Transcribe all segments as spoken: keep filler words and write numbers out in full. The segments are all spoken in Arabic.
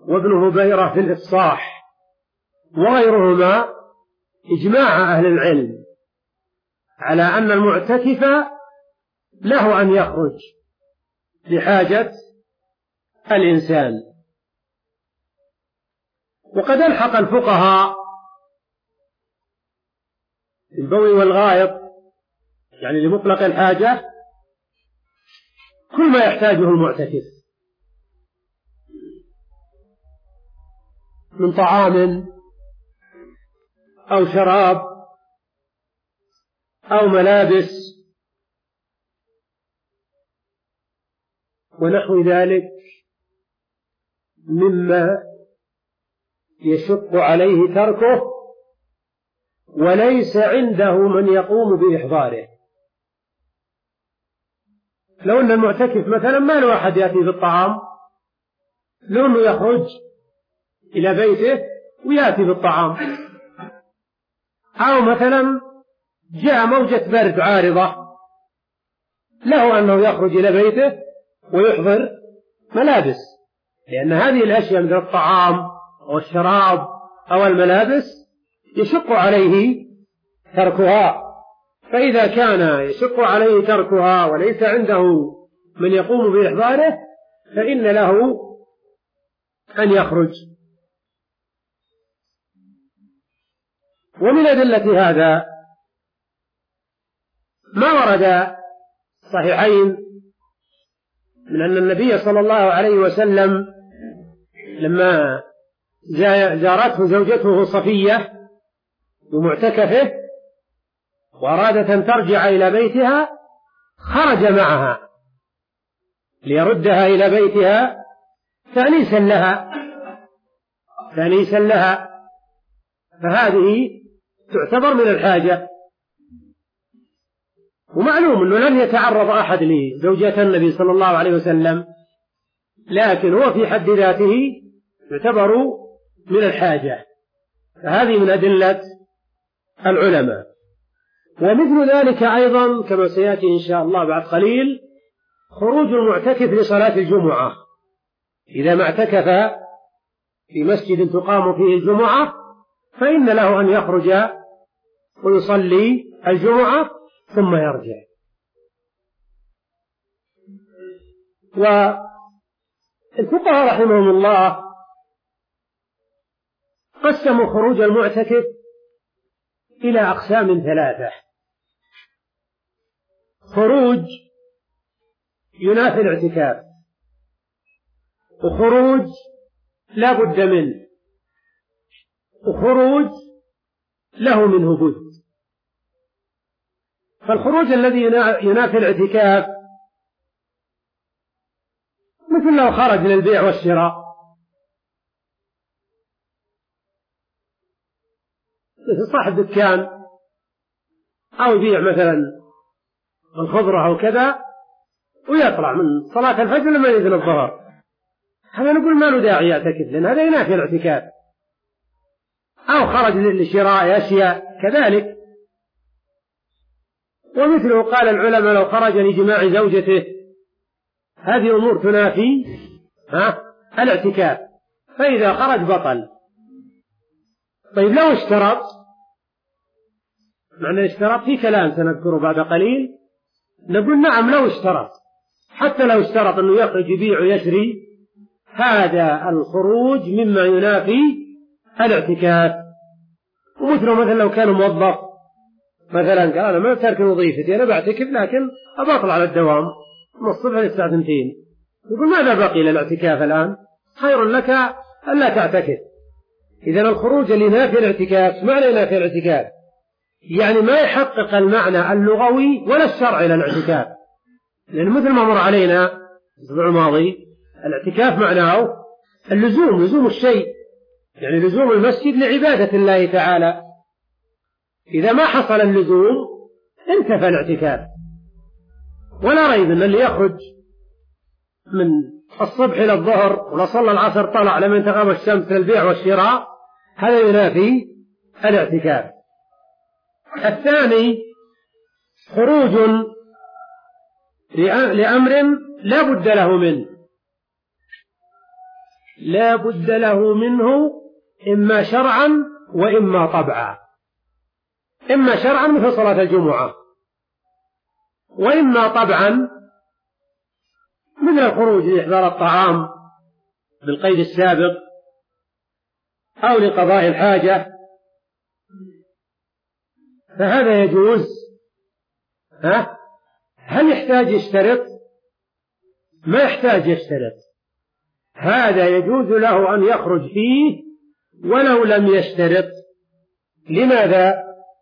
وابن هبيرة في الإفصاح وغيرهما إجماع أهل العلم على أن المعتكف له أن يخرج لحاجة الإنسان. وقد ألحق الفقهاء البول والغائط يعني لمطلق الحاجة كل ما يحتاجه المعتكف من طعام أو شراب أو ملابس ونحو ذلك مما يشق عليه تركه وليس عنده من يقوم بإحضاره. لو أن المعتكف مثلا ما له أحد يأتي بالطعام، لو أنه يخرج إلى بيته ويأتي بالطعام، أو مثلا جاء موجة برد عارضة له أنه يخرج إلى بيته ويحضر ملابس، لأن هذه الأشياء مثل الطعام أو الشراب أو الملابس يشق عليه تركها. فإذا كان يشق عليه تركها وليس عنده من يقوم بإحضاره فإن له أن يخرج. ومن أدلة هذا ما ورد صحيحين من أن النبي صلى الله عليه وسلم لما زارته زوجته صفية بمعتكفه وأرادت أن ترجع إلى بيتها خرج معها ليردها إلى بيتها تأنيسا لها تأنيسا لها فهذه تعتبر من الحاجة. ومعلوم أنه لن يتعرض أحد لزوجة النبي صلى الله عليه وسلم، لكن هو في حد ذاته يعتبر من الحاجة، فهذه من أدلة العلماء. ومثل ذلك أيضا كما سيأتي إن شاء الله بعد قليل خروج المعتكف لصلاة الجمعة. إذا ما اعتكف في مسجد تقام فيه الجمعة فإن له أن يخرج ويصلي الجمعة ثم يرجع. والفقهاء رحمهم الله قسموا خروج المعتكف إلى أقسام ثلاثة: خروج ينافي الاعتكاف، وخروج لا بد منه، وخروج له منه بد. فالخروج الذي ينافي الاعتكاف مثل لو خرج للبيع والشراء، مثل صاحب دكان أو يبيع مثلا الخضرة أو كذا ويطلع من صلاة الفجر لما ينزل الظهر، هذا نقول ما له داعي يعتكف لأن هذا ينافي الاعتكاف. أو خرج لشراء أشياء كذلك. ومثله قال العلماء لو خرج لجماع زوجته، هذه أمور تنافي ها الاعتكاف، فإذا خرج بطل. طيب لو اشترط، معنى اشترط في كلام سنذكره بعد قليل، نقول نعم لو اشترط، حتى لو اشترط أنه يخرج يبيع ويشري، هذا الخروج مما ينافي الاعتكاف. ومثله مثلا لو كان موظف مثلا قال أنا ما ترك وظيفتي أنا بعتكف لكن أبى أطلع على الدوام من الصبح للساعة اثنتين، يقول ماذا بقي للاعتكاف الآن؟ خير لك ألا تعتكف. إذن الخروج اللي ينافي الاعتكاف معنى ينافي الاعتكاف يعني ما يحقق المعنى اللغوي ولا الشرعي للاعتكاف، لأن مثل ما مر علينا الأسبوع الماضي الاعتكاف معناه اللزوم، لزوم الشيء، يعني لزوم المسجد لعبادة الله تعالى. إذا ما حصل اللزوم انتفى الاعتكاف. ولا ريب أن اللي يخرج من الصبح إلى الظهر ولا صلى العصر طلع لما تغاب الشمس للبيع والشراء هذا ينافي الاعتكاف. الثاني خروج لأمر لا بد له منه، لا بد له منه إما شرعا وإما طبعا. إما شرعا مثل صلاة الجمعة، وإما طبعا مثل الخروج لإحضار الطعام بالقيد السابق أو لقضاء الحاجة، فهذا يجوز. ها؟ هل يحتاج يشترط؟ ما يحتاج يشترط، هذا يجوز له أن يخرج فيه ولو لم يشترط. لماذا؟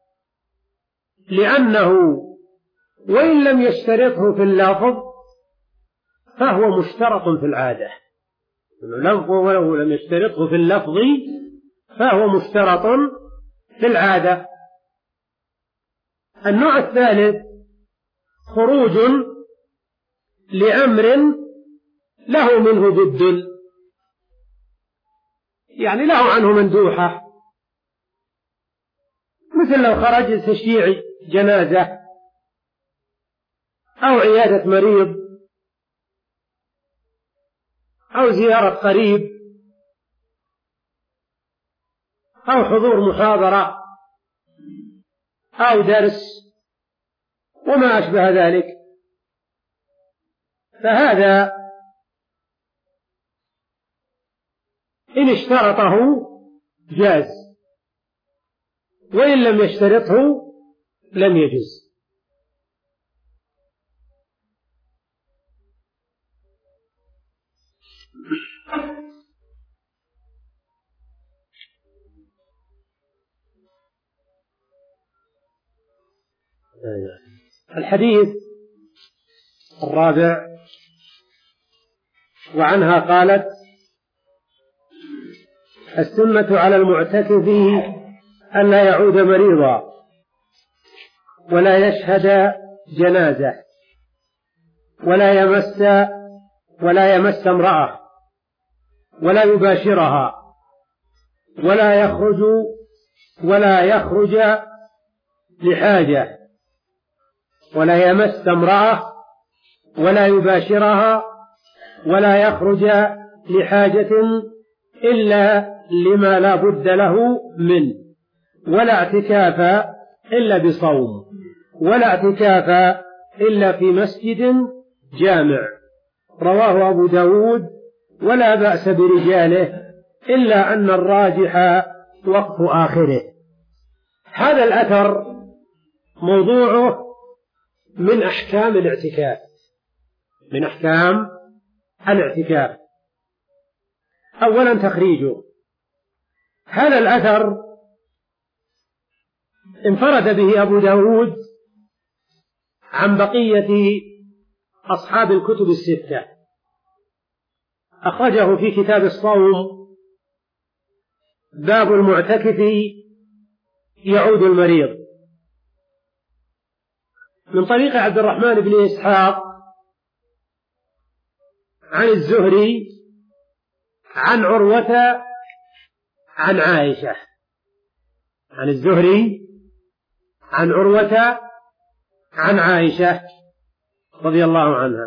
لأنه وإن لم يشترطه في اللفظ فهو مشترط في العادة، ولو لم يشترطه في اللفظ فهو مشترط في العادة. النوع الثالث خروج لأمر له منه ضد، يعني له عنه مندوحة، مثل لو خرج تشييع جنازة أو عيادة مريض أو زيارة قريب أو حضور محاضرة أو درس وما أشبه ذلك، فهذا إن اشترطه جاز، وإن لم يشترطه لم يجز. الحديث الرابع وعنها قالت: السنة على المعتكف أن لا يعود مريضا ولا يشهد جنازة ولا يمس ولا يمس امرأة ولا يباشرها ولا يخرج ولا يخرج لحاجة ولا يمس امرأة ولا يباشرها ولا يخرج لحاجة إلا لما لا بد له منه، ولا اعتكاف إلا بصوم، ولا اعتكاف إلا في مسجد جامع. رواه أبو داود ولا بأس برجاله إلا أن الراجح وقف آخره. هذا الأثر موضوعه من أحكام الاعتكاف، من أحكام الاعتكاف. أولا تخريجه. هذا الأثر انفرد به أبو داود عن بقية أصحاب الكتب الستة، أخرجه في كتاب الصوم باب المعتكف يعود المريض من طريق عبد الرحمن بن إسحاق عن الزهري عن عروة عن عائشة، عن الزهري عن عروة عن عائشة رضي الله عنها.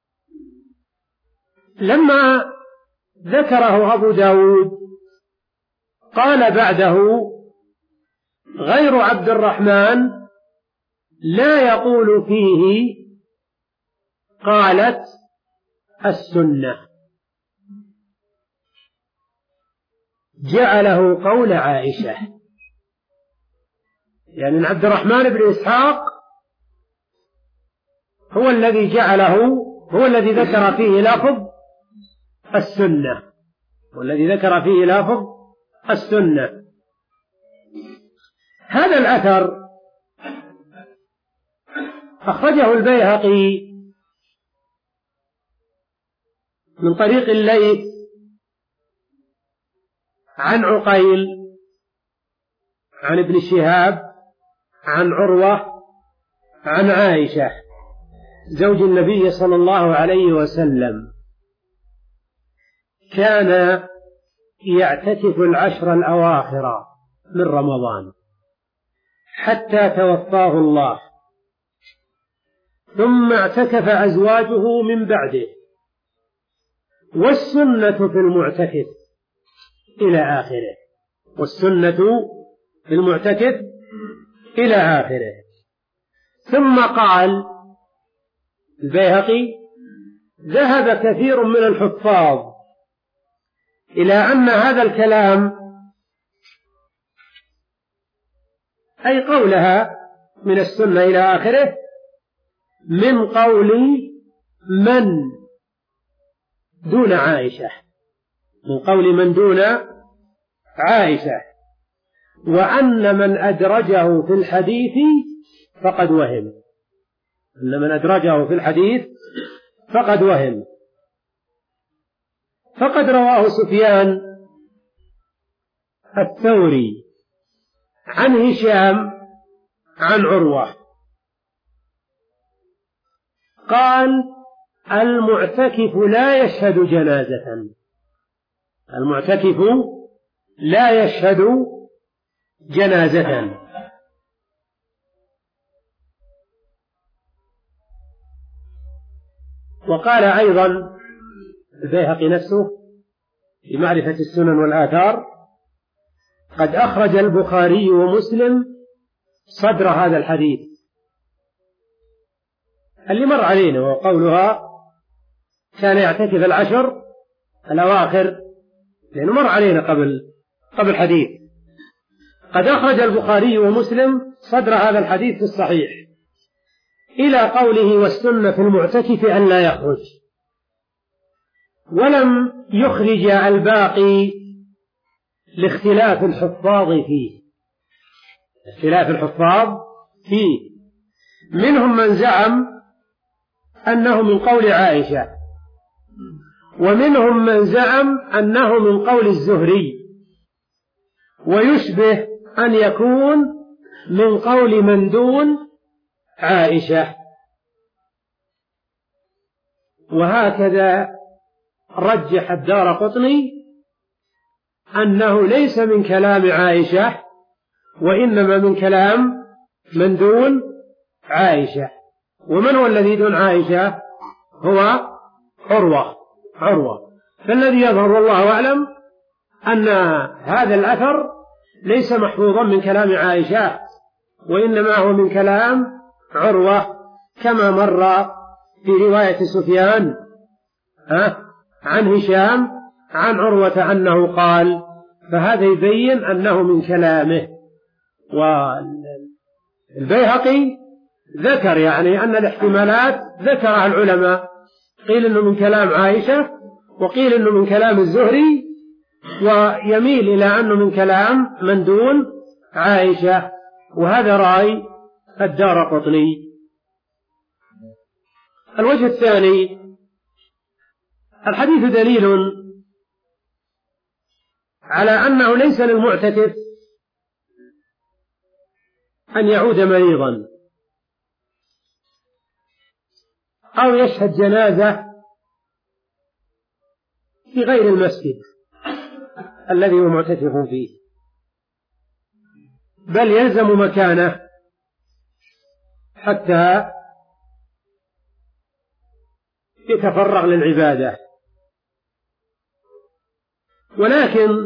لما ذكره أبو داود قال بعده: غير عبد الرحمن لا يقول فيه قالت السنة، جعله قول عائشة. يعني عبد الرحمن بن إسحاق هو الذي جعله، هو الذي ذكر فيه لفظ السنة، والذي ذكر فيه لفظ السنة. هذا الأثر أخرجه البيهقي من طريق الليث عن عقيل عن ابن شهاب عن عروة عن عائشة زوج النبي صلى الله عليه وسلم: كان يعتكف العشر الأواخر من رمضان حتى توفاه الله، ثم اعتكف أزواجه من بعده والسنة في المعتكف إلى آخره. والسنة في المعتكف إلى آخره. ثم قال البيهقي: ذهب كثير من الحفاظ إلى أن هذا الكلام، أي قولها من السنة إلى آخره، من قول من دون عائشة، من قول من دون عائشة، وأن من أدرجه في الحديث فقد وهم. أن من أدرجه في الحديث فقد وهم. فقد رواه سفيان الثوري عن هشام عن عروة قال: المعتكف لا يشهد جنازة. المعتكف لا يشهد جنازة. وقال أيضا البيهقي نفسه في معرفة السنن والآثار: قد أخرج البخاري ومسلم صدر هذا الحديث اللي مر علينا، وقولها كان يعتكف العشر الأواخر، لأنه مر علينا قبل قبل حديث. قد أخرج البخاري ومسلم صدر هذا الحديث في الصحيح إلى قوله: والسنة في المعتكف أن لا يخرج. ولم يخرج الباقي لاختلاف الحفاظ فيه. اختلاف الحفاظ فيه، منهم من زعم أنه من قول عائشة، ومنهم من زعم أنه من قول الزهري، ويشبه أن يكون من قول من دون عائشة. وهكذا رجح الدارقطني أنه ليس من كلام عائشة، وإنما من كلام من دون عائشة. ومن هو الذي دون عائشة؟ هو عروة عروة فالذي يظهر والله أعلم أن هذا الأثر ليس محفوظا من كلام عائشة، وإنما هو من كلام عروة، كما مر في رواية سفيان عن هشام عن عروة أنه قال. فهذا يبين أنه من كلامه. والبيهقي ذكر يعني أن الاحتمالات ذكرها العلماء، قيل أنه من كلام عائشة، وقيل أنه من كلام الزهري، ويميل إلى أنه من كلام من دون عائشة، وهذا رأي الدارقطني. الوجه الثاني: الحديث دليل على أنه ليس للمعتكف أن يعود مريضا أو يشهد جنازة في غير المسجد الذي هو معتكف فيه، بل يلزم مكانه حتى يتفرغ للعبادة. ولكن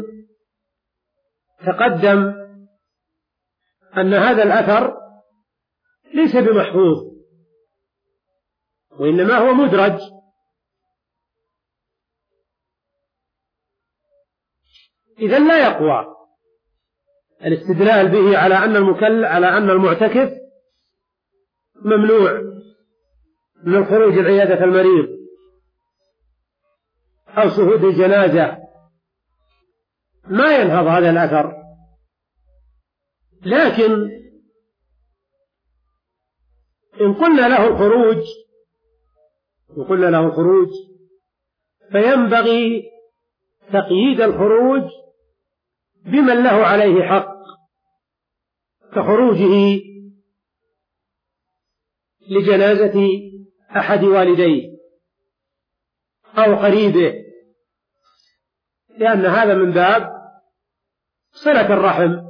تقدم أن هذا الأثر ليس بمحفوظ، وإنما هو مدرج. إذن لا يقوى الاستدلال به على أن المكل على أن المعتكف ممنوع من الخروج لعيادة المريض أو شهود الجنازة. ما ينهض هذا الأثر. لكن إن قلنا له الخروج وقلنا له الخروج فينبغي تقييد الخروج بمن له عليه حق، كخروجه لجنازة أحد والديه أو قريبه، لأن هذا من باب صلة الرحم،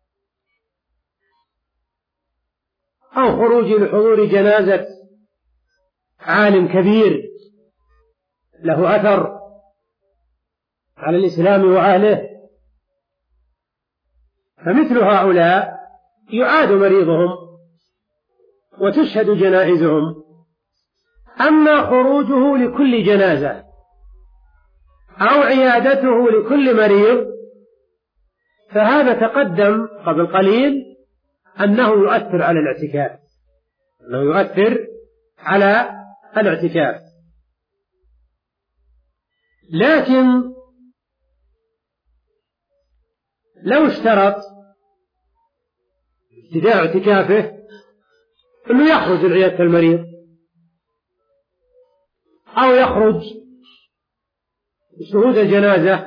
أو خروج لحضور جنازة عالم كبير له أثر على الإسلام وأهله، فمثل هؤلاء يعاد مريضهم وتشهد جنائزهم. أما خروجه لكل جنازة أو عيادته لكل مريض فهذا تقدم قبل قليل أنه يؤثر على الاعتكاف، أنه يؤثر على الاعتكاف. لكن لو اشترط ابتداء اعتكافه أنه يخرج لعيادة المريض أو يخرج لشهود الجنازة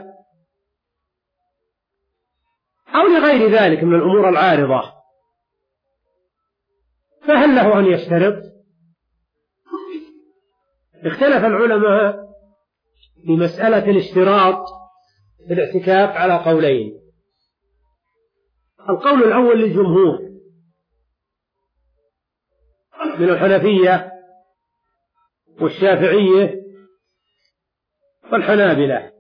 أو لغير ذلك من الأمور العارضة، فهل له أن يشترط؟ اختلف العلماء في مسألة الاشتراط في الاعتكاف على قولين. القول الأول للجمهور من الحنفية والشافعية والحنابلة،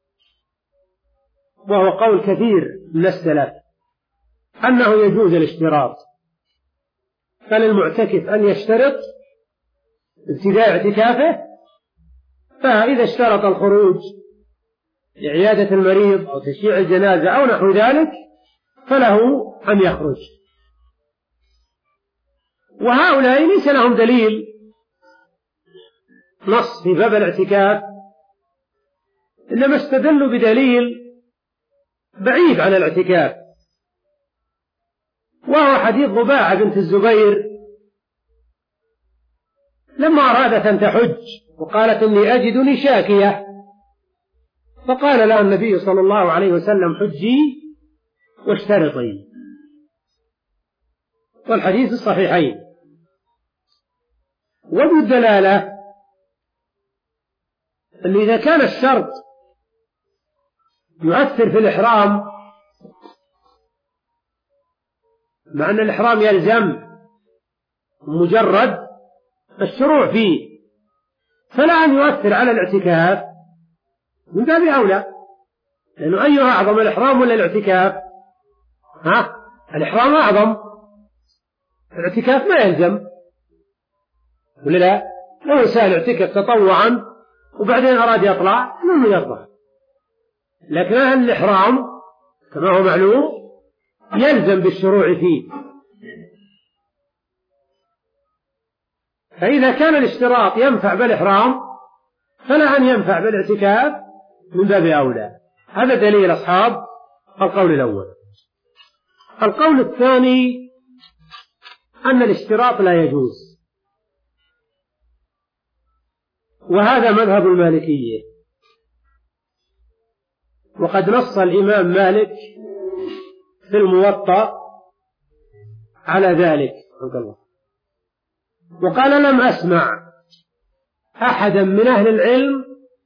وهو قول كثير من السلف أنه يجوز الاشتراط، فللمعتكف أن يشترط ابتداء اعتكافه، فإذا اشترط الخروج لعيادة المريض أو تشييع الجنازة أو نحو ذلك فله أن يخرج. وهؤلاء ليس لهم دليل نص في باب الاعتكاف، إنما استدلوا بدليل بعيد عن الاعتكاف، وهو حديث ضباعة بنت الزبير لما أرادت أن تحج وقالت إني أجدني شاكية، فقال لها النبي صلى الله عليه وسلم حجي واشترطي، والحديث الصحيحين. وجه الدلالة أن إذا كان الشرط يؤثر في الإحرام، مع أن الإحرام يلزم مجرد الشروع فيه، فلا أن يؤثر على الاعتكاف من باب أولى، لأنه أيها أعظم الإحرام ولا الاعتكاف؟ ها؟ الإحرام أعظم، الاعتكاف ما يلزم ولا لا؟ لو إنسان اعتكف تطوعا وبعدين أراد يطلع لم يطلع، لكن الإحرام كما هو معلوم يلزم بالشروع فيه. فإذا كان الاشتراط ينفع بالإحرام فلا أن ينفع بالاعتكاف من باب أولى. هذا دليل أصحاب القول الأول. القول الثاني أن الاشتراط لا يجوز، وهذا مذهب المالكية، وقد نص الإمام مالك في الموطأ على ذلك، وقال لم أسمع أحدا من أهل العلم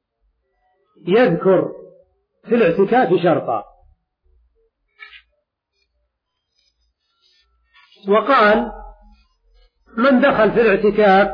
يذكر في الاعتكاف شرطا. وقال من دخل في الاعتكاف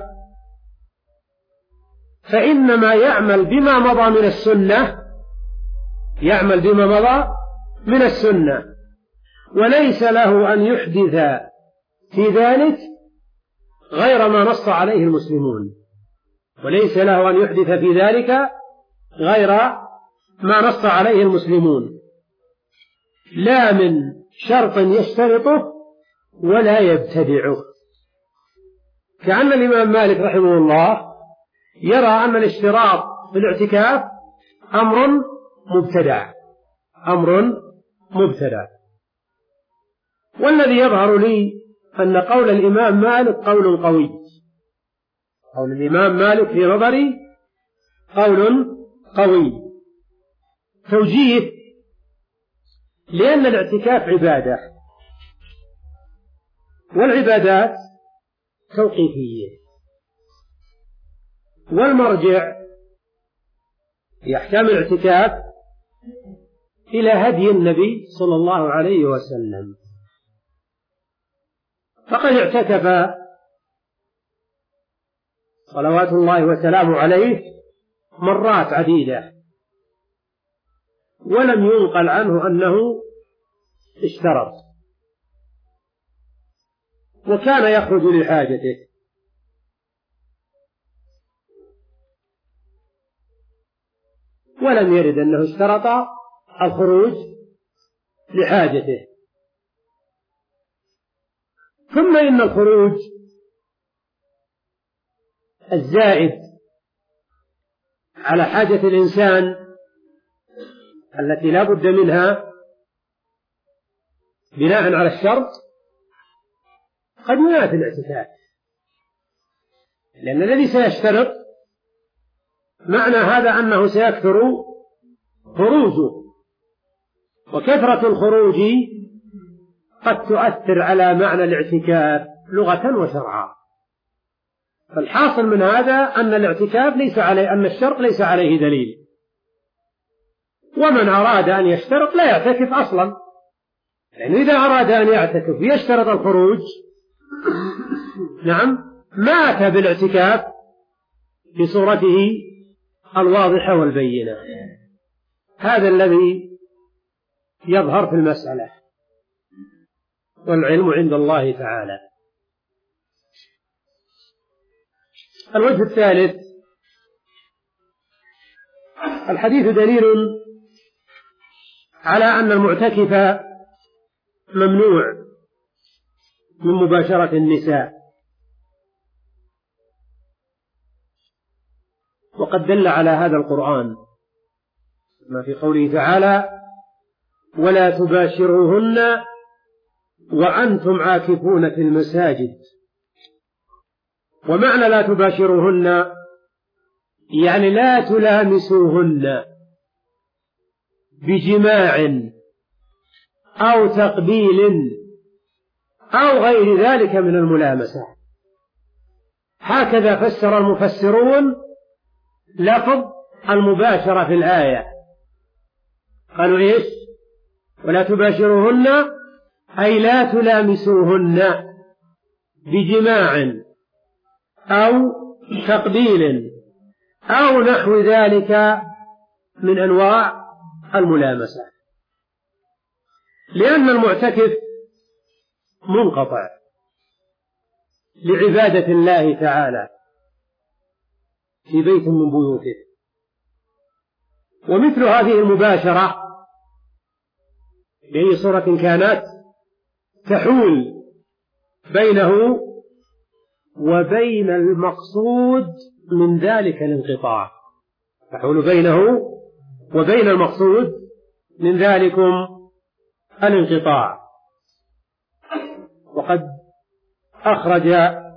فإنما يعمل بما مضى من السنة، يعمل بما مضى من السنة، وليس له أن يحدث في ذلك غير ما نص عليه المسلمون، وليس له أن يحدث في ذلك غير ما نص عليه المسلمون، لا من شرط يشترطه ولا يبتدعه. كأن الإمام مالك رحمه الله يرى أن الاشتراط في الاعتكاف أمر مبتدع، أمر مبتدع. والذي يظهر لي أن قول الإمام مالك قول قوي، قول الإمام مالك في نظري قول قوي. توجيه: لأن الاعتكاف عبادة، والعبادات توقيفية، والمرجع في أحكام الاعتكاف إلى هدي النبي صلى الله عليه وسلم، فقد اعتكف صلوات الله وسلامه عليه مرات عديدة، ولم ينقل عنه أنه اشترط، وكان يخرج لحاجته. ولم يرد أنه اشترط الخروج لحاجته. ثم إن الخروج الزائد على حاجة الإنسان التي لا بد منها بناء على الشرط قد ينافي الاعتكاف، لأن الذي سيشترط معنى هذا أنه سيكثر خروجه، وكثرة الخروج قد تؤثر على معنى الاعتكاف لغة وشرعا. فالحاصل من هذا أن الاعتكاف ليس عليه، أن الشرط ليس عليه دليل، ومن أراد أن يشترط لا يعتكف أصلا، لأنه إذا أراد أن يعتكف ويشترط الخروج نعم مات بالاعتكاف بصورته الواضحة والبينة. هذا الذي يظهر في المسألة، والعلم عند الله تعالى. الوجه الثالث: الحديث دليل على أن المعتكف ممنوع من مباشرة النساء، وقد دل على هذا القرآن ما في قوله تعالى: ولا تباشروهن وأنتم عاكفون في المساجد. ومعنى لا تباشروهن يعني لا تلامسوهن بجماع أو تقبيل أو غير ذلك من الملامسة. هكذا فسر المفسرون لفظ المباشرة في الآية، قالوا إيش؟ ولا تباشروهن أي لا تلامسوهن بجماع أو تقبيل أو نحو ذلك من أنواع الملامسة، لأن المعتكف منقطع لعبادة الله تعالى في بيت من بيوته. ومثل هذه المباشرة بأي صورة كانت تحول بينه وبين المقصود من ذلك الانقطاع، تحول بينه وبين المقصود من ذلكم الانقطاع. وقد أخرج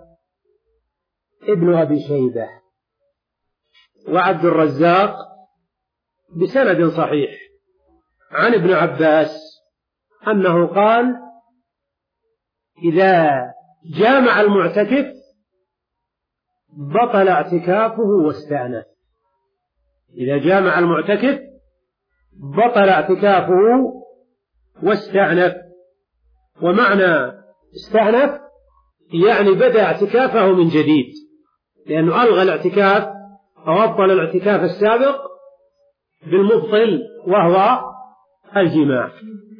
ابن أبي شيبة وعبد الرزاق بسند صحيح عن ابن عباس أنه قال: إذا جامع المعتكف بطل اعتكافه واستأنف. إذا جامع المعتكف بطل اعتكافه واستأنف. ومعنى استأنف يعني بدأ اعتكافه من جديد، لأنه ألغى الاعتكاف أو أبطل الاعتكاف السابق بالمبطل وهو الجماع.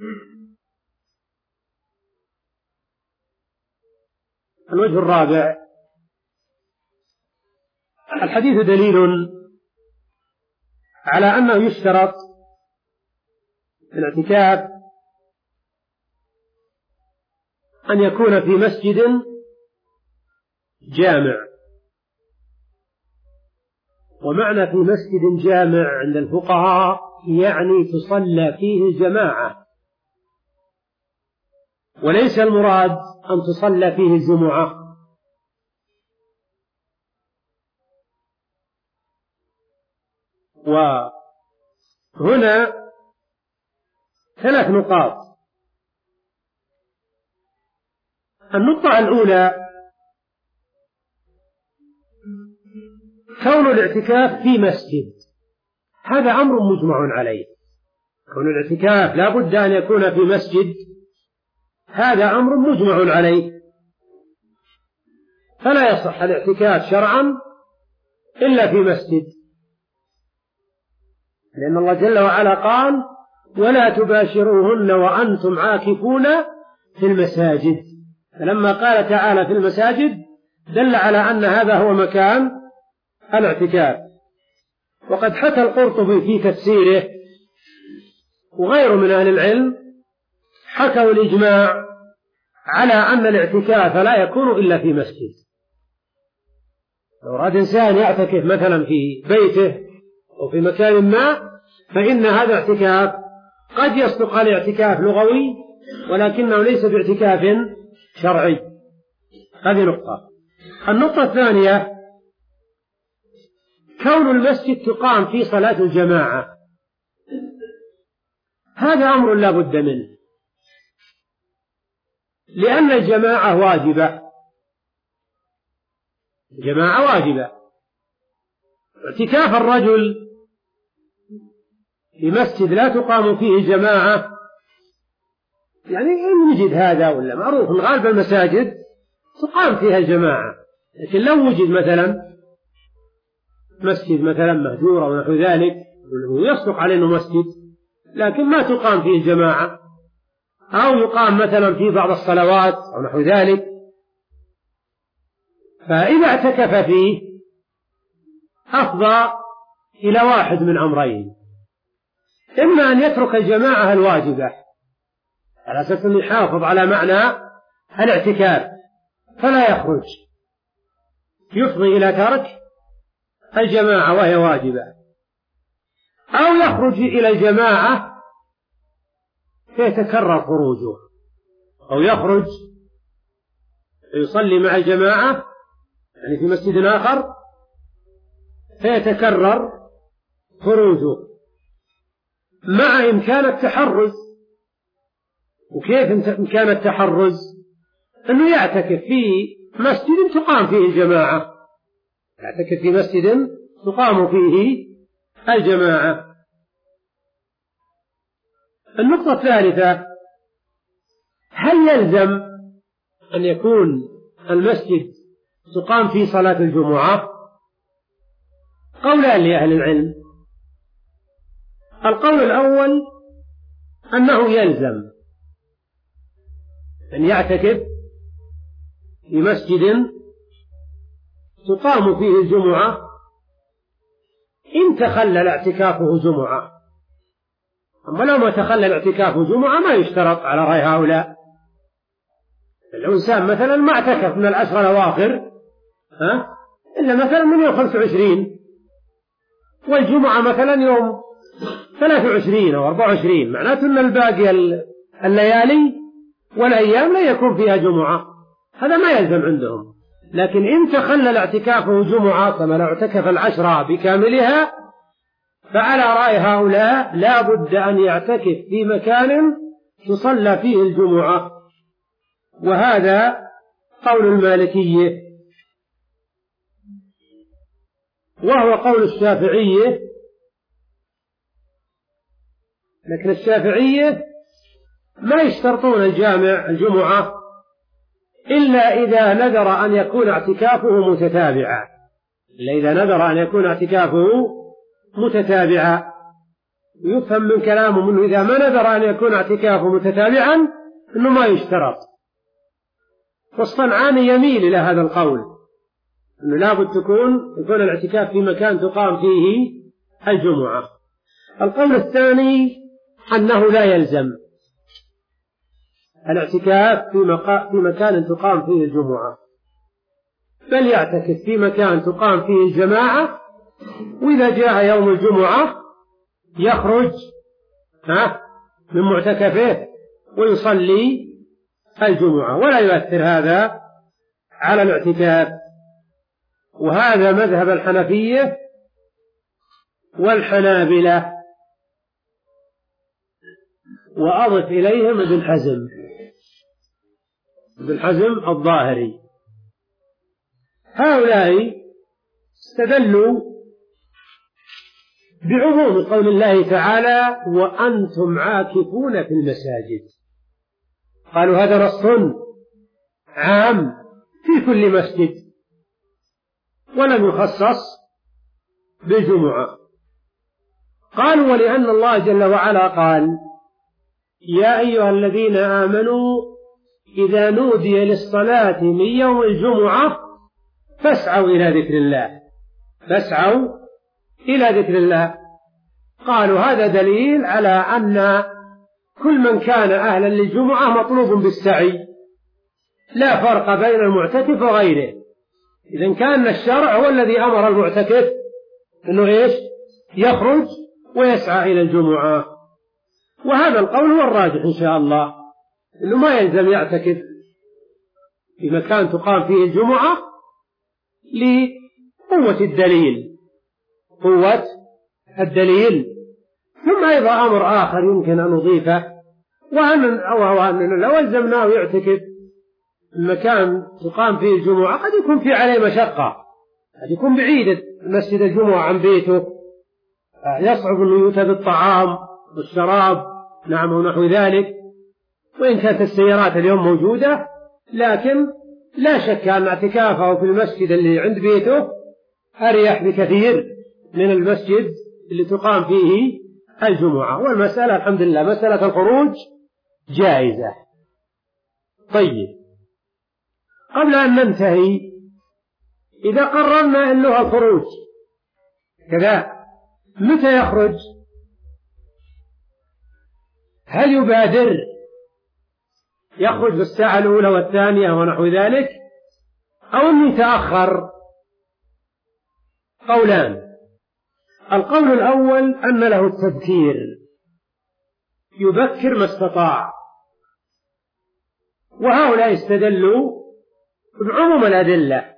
الوجه الرابع: الحديث دليل على أنه يشترط في الاعتكاف أن يكون في مسجد جامع. ومعنى في مسجد جامع عند الفقهاء يعني تصلى فيه الجماعة، وليس المراد أن تصلى فيه الجمعة. وهنا ثلاث نقاط. النقطة الأولى: كون الاعتكاف في مسجد هذا أمر مجمع عليه. كون الاعتكاف لا بد أن يكون في مسجد هذا أمر مجمع عليه، فلا يصح الاعتكاف شرعا إلا في مسجد، لأن الله جل وعلا قال: ولا تباشروهن وأنتم عاكفون في المساجد. فلما قال تعالى في المساجد دل على أن هذا هو مكان الاعتكاف. وقد حكى القرطبي في تفسيره وغيره من أهل العلم حكوا الإجماع على أن الاعتكاف لا يكون إلا في مسجد. لو أراد إنسان يعتكف مثلا في بيته أو في مكان ما فإن هذا اعتكاف قد يصدق الاعتكاف لغوي ولكنه ليس باعتكاف شرعي. هذه نقطة. النقطة الثانية كون المسجد تقام في صلاة الجماعة، هذا أمر لا بد منه، لأن الجماعة واجبة، الجماعة واجبة. اعتكاف الرجل في مسجد لا تقام فيه جماعة يعني إن وجد هذا ولا معروف من غالب المساجد تقام فيها الجماعة، لكن لو وجد مثلا مسجد مثلا مهجور أو نحو ذلك ويصدق عليه أنه مسجد لكن ما تقام فيه الجماعة أو يقام مثلا في بعض الصلوات أو نحو ذلك، فإذا اعتكف فيه أفضى إلى واحد من أمرين: إما أن يترك الجماعة الواجبة على أساس أن يحافظ على معنى الاعتكاف فلا يخرج يفضي إلى ترك الجماعة وهي واجبة، أو يخرج إلى الجماعة فيتكرر خروجه، أو يخرج يصلي مع الجماعة يعني في مسجد آخر فيتكرر خروجه مع إمكان التحرز. وكيف إمكان التحرز؟ أنه يعتكف في مسجد تقام فيه الجماعة، يعتكف في مسجد تقام فيه الجماعة. النقطة الثالثة: هل يلزم أن يكون المسجد تقام فيه صلاة الجمعة؟ قولان لأهل العلم. القول الأول أنه يلزم أن يعتكف في مسجد تقام فيه الجمعة إن تخلل اعتكافه جمعة، أما لو ما تخلل اعتكافه جمعة ما يشترط على رأي هؤلاء. لو إنسان مثلا ما اعتكف من العشر الأواخر ها إلا مثلا من يوم خمسة وعشرين والجمعة مثلا يوم ثلاثة وعشرين أو أربعة وعشرين، معناته أن الباقي الليالي والأيام لا يكون فيها جمعة، هذا ما يلزم عندهم. لكن إن تخلل اعتكافه جمعة كما لو اعتكف العشرة بكاملها فعلى رأي هؤلاء لا بد أن يعتكف في مكان تصلى فيه الجمعة، وهذا قول المالكية، وهو قول الشافعية. لكن الشافعية ما يشترطون الجامع الجمعة إلا إذا نذر أن يكون اعتكافه متتابعا، إلا إذا نذر أن يكون اعتكافه متتابعا. ويفهم من كلامه منه إذا ما نذر أن يكون اعتكافه متتابعا أنه ما يشترط. والصنعاني يميل إلى هذا القول أنه لابد تكون يكون الاعتكاف في مكان تقام فيه الجمعة. القول الثاني أنه لا يلزم الاعتكاف في, في مكان تقام فيه الجمعة، بل يعتكف في مكان تقام فيه الجماعة، وإذا جاء يوم الجمعة يخرج ها من معتكفه ويصلي الجمعة، ولا يؤثر هذا على الاعتكاف. وهذا مذهب الحنفية والحنابلة، وأضف إليهم ابن حزم ابن حزم الظاهري. هؤلاء استدلوا بعموم قول الله تعالى: وأنتم عاكفون في المساجد. قالوا هذا نص عام في كل مسجد ولم يخصص بالجمعة. قالوا ولأن الله جل وعلا قال يا أيها الذين آمنوا إذا نودي للصلاة من يوم الجمعة فاسعوا إلى ذكر الله فاسعوا إلى ذكر الله. قالوا هذا دليل على أن كل من كان أهلا للجمعة مطلوب بالسعي، لا فرق بين المعتكف وغيره. إذن كان الشرع هو الذي أمر المعتكف أنه إيش؟ يخرج ويسعى إلى الجمعة. وهذا القول هو الراجح إن شاء الله، أنه ما يلزم يعتكف في مكان تقام فيه الجمعة لقوة الدليل قوة الدليل. ثم أيضا أمر آخر يمكن أن نضيفه، وهو أننا لو ألزمناه يعتكف المكان تقام فيه الجمعة قد يكون في عليه مشقة، قد يكون بعيد مسجد الجمعة عن بيته، يصعب أنه يؤتى بالطعام والشراب نعم ونحو ذلك. وإن كانت السيارات اليوم موجودة، لكن لا شك أن اعتكافه في المسجد اللي عند بيته أريح بكثير من المسجد اللي تقام فيه الجمعة. والمسألة الحمد لله مسألة الخروج جائزة. طيب، قبل أن ننتهي، إذا قررنا أنه الخروج كذا، متى يخرج؟ هل يبادر يخرج بالساعة الأولى والثانية ونحو ذلك، أو أنه يتأخر؟ قولان. القول الأول أن له التبكير، يبكر ما استطاع، وهؤلاء استدلوا بعموم الأدلة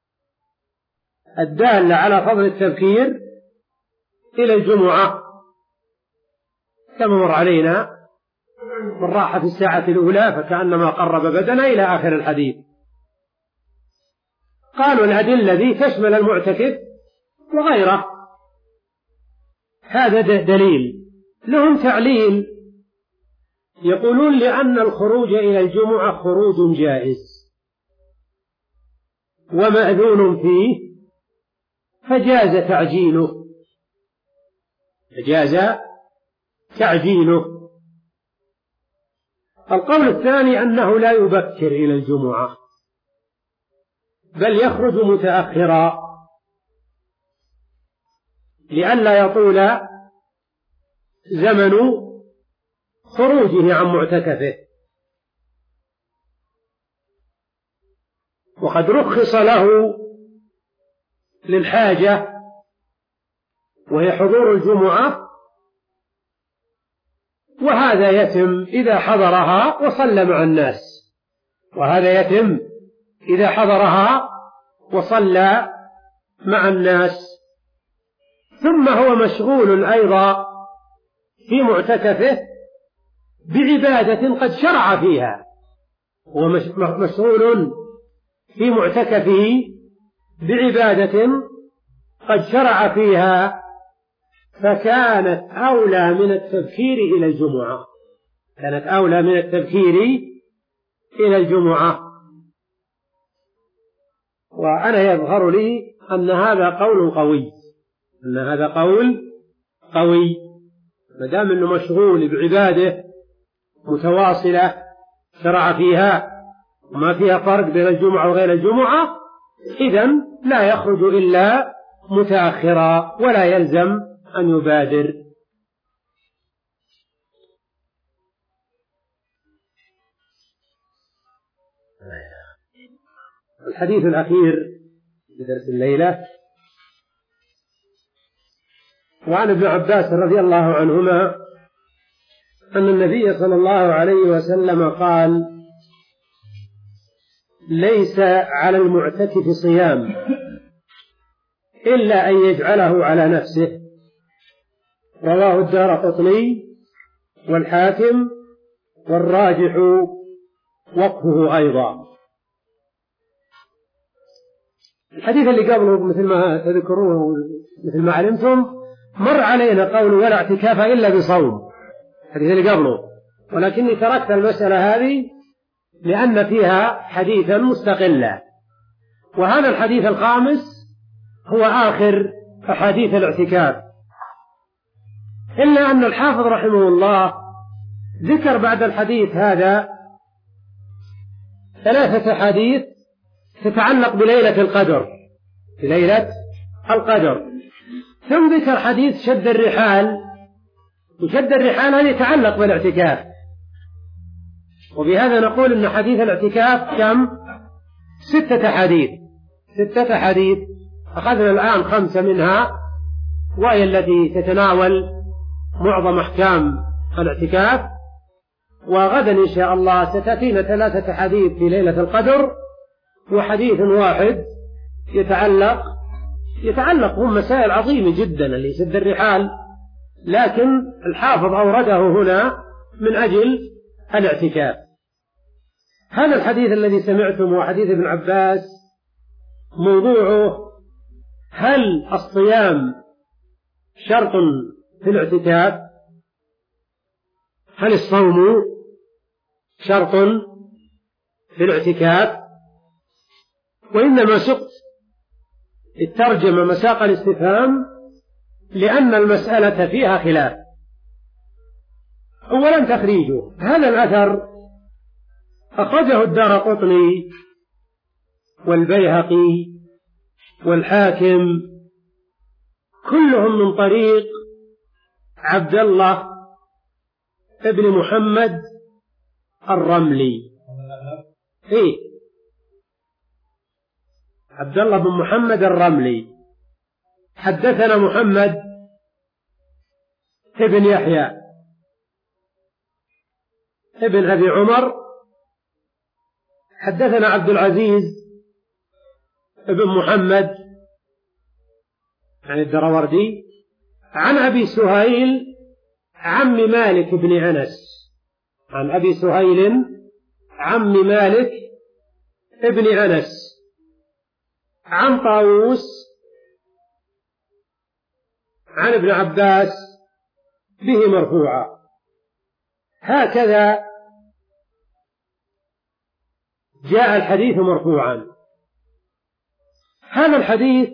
الدالة على فضل التبكير إلى الجمعة، كما مر علينا من راح في الساعة الأولى فكأنما قرب بدنه إلى آخر الحديث. قالوا الأدلة ذي تشمل المعتكف وغيره، هذا دليل. لهم تعليل، يقولون لأن الخروج إلى الجمعة خروج جائز ومأذون فيه، فجاز تعجيله فجاز تعجيله القول الثاني أنه لا يبكر إلى الجمعة، بل يخرج متأخرا لئلا يطول زمن خروجه عن معتكفه. وقد رخص له للحاجة وهي حضور الجمعة، وهذا يتم إذا حضرها وصلى مع الناس وهذا يتم إذا حضرها وصلى مع الناس. ثم هو مشغول أيضا في معتكفه بعبادة قد شرع فيها، هو مشغول في معتكفه بعبادة قد شرع فيها، فكانت أولى من التبكير إلى الجمعة كانت أولى من التبكير إلى الجمعة. وأنا يظهر لي أن هذا قول قوي أن هذا قول قوي ما دام أنه مشغول بعبادة متواصلة شرع فيها وما فيها فرق بين الجمعة وغير الجمعة، إذن لا يخرج إلا متأخرا ولا يلزم أن يبادر. الحديث الأخير في درس الليلة، وعن ابن عباس رضي الله عنهما أن النبي صلى الله عليه وسلم قال: ليس على المعتكف صيام إلا أن يجعله على نفسه. رواه الدارقطني والحاكم، والراجح وقفه أيضا. الحديث اللي قبله مثل ما تذكروه مثل ما علمتم مر علينا قول ولا اعتكاف إلا بصوم، الحديث اللي قبله، ولكني تركت المسألة هذه لأن فيها حديثا مستقلا. وهذا الحديث الخامس هو آخر أحاديث الاعتكاف، إلا أن الحافظ رحمه الله ذكر بعد الحديث هذا ثلاثة حديث تتعلق بليلة القدر، بليلة القدر، ثم ذكر حديث شد الرحال، وشد الرحال هذا يتعلق بالاعتكاف، وبهذا نقول أن حديث الاعتكاف كم؟ ستة حديث، ستة حديث. أخذنا الآن خمسة منها وهي التي تتناول معظم أحكام الاعتكاف، وغدا إن شاء الله ستأتينا ثلاثة حديث في ليلة القدر، وحديث واحد يتعلق يتعلق هم مسائل عظيمة جدا اللي يسد الرحال، لكن الحافظ أورده هنا من أجل الاعتكاف. هذا الحديث الذي سمعتم وحديث ابن عباس موضوعه: هل الصيام شرط في الاعتكاف؟ هل الصوم شرط في الاعتكاف؟ وإنما سقط الترجمة مساق الاستفهام لأن المسألة فيها خلاف. أولا تخريجه: هذا الأثر أخرجه الدارقطني والبيهقي والحاكم كلهم من طريق عبد الله ابن محمد الرملي. إيه عبد الله بن محمد الرملي. حدثنا محمد ابن يحيى ابن أبي عمر حدثنا عبد العزيز ابن محمد عن الدراوردي عن أبي سهيل عم مالك بن أنس، عن أبي سهيل عم مالك ابن أنس عن طاووس عن ابن عباس به مرفوعا. هكذا جاء الحديث مرفوعا. هذا الحديث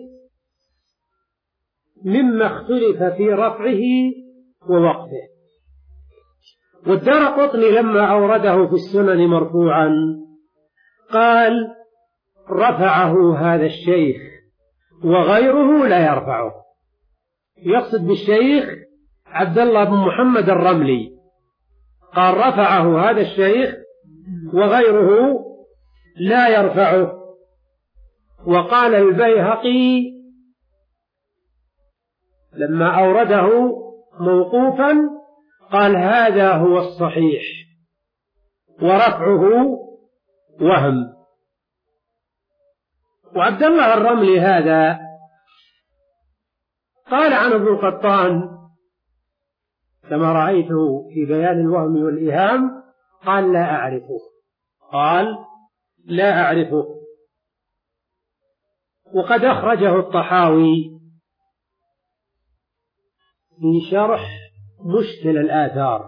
مما اختلف في رفعه ووقفه، والدارقطني لما أورده في السنن مرفوعا قال: رفعه هذا الشيخ وغيره لا يرفعه. يقصد بالشيخ عبد الله بن محمد الرملي، قال: رفعه هذا الشيخ وغيره لا يرفعه. وقال البيهقي لما أورده موقوفا قال: هذا هو الصحيح ورفعه وهم. وعبد الله الرملي هذا قال عنه ابن القطان كما رأيته في بيان الوهم والإيهام، قال: لا أعرفه، قال لا أعرفه. وقد أخرجه الطحاوي في شرح مشكل الآثار،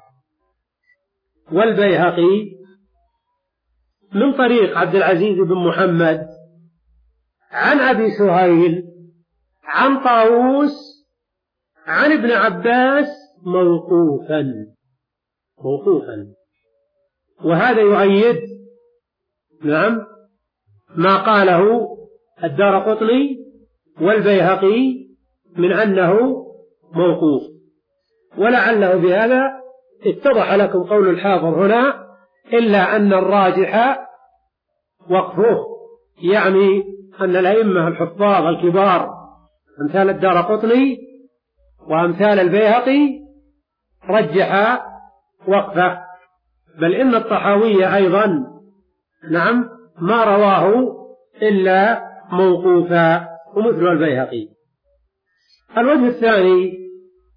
والبيهقي من طريق عبد العزيز بن محمد عن أبي سهيل عن طاووس عن ابن عباس موقوفا موقوفا وهذا يؤيد نعم ما قاله الدارقطني والبيهقي من أنه موقوف. ولعله بهذا اتضح لكم قول الحافظ هنا، إلا أن الراجح وقفه، يعني أن الأئمة الحفاظ الكبار أمثال الدارقطني وأمثال البيهقي رجح وقفه، بل إن الطحاوي أيضا نعم ما رواه إلا موقوفا ومثل البيهقي. الوجه الثاني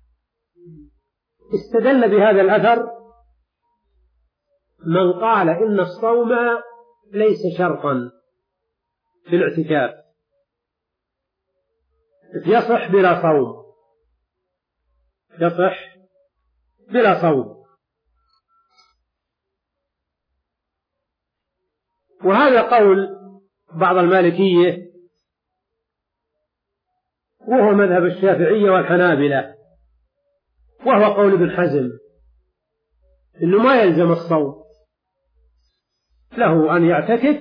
استدل بهذا الأثر من قال إن الصوم ليس شرطا في الاعتكاف، يصح بلا صوم، يصح بلا صوم. وهذا قول بعض المالكية وهو مذهب الشافعية والحنابلة، وهو قول ابن حزم إنه ما يلزم الصوم، له أن يعتكف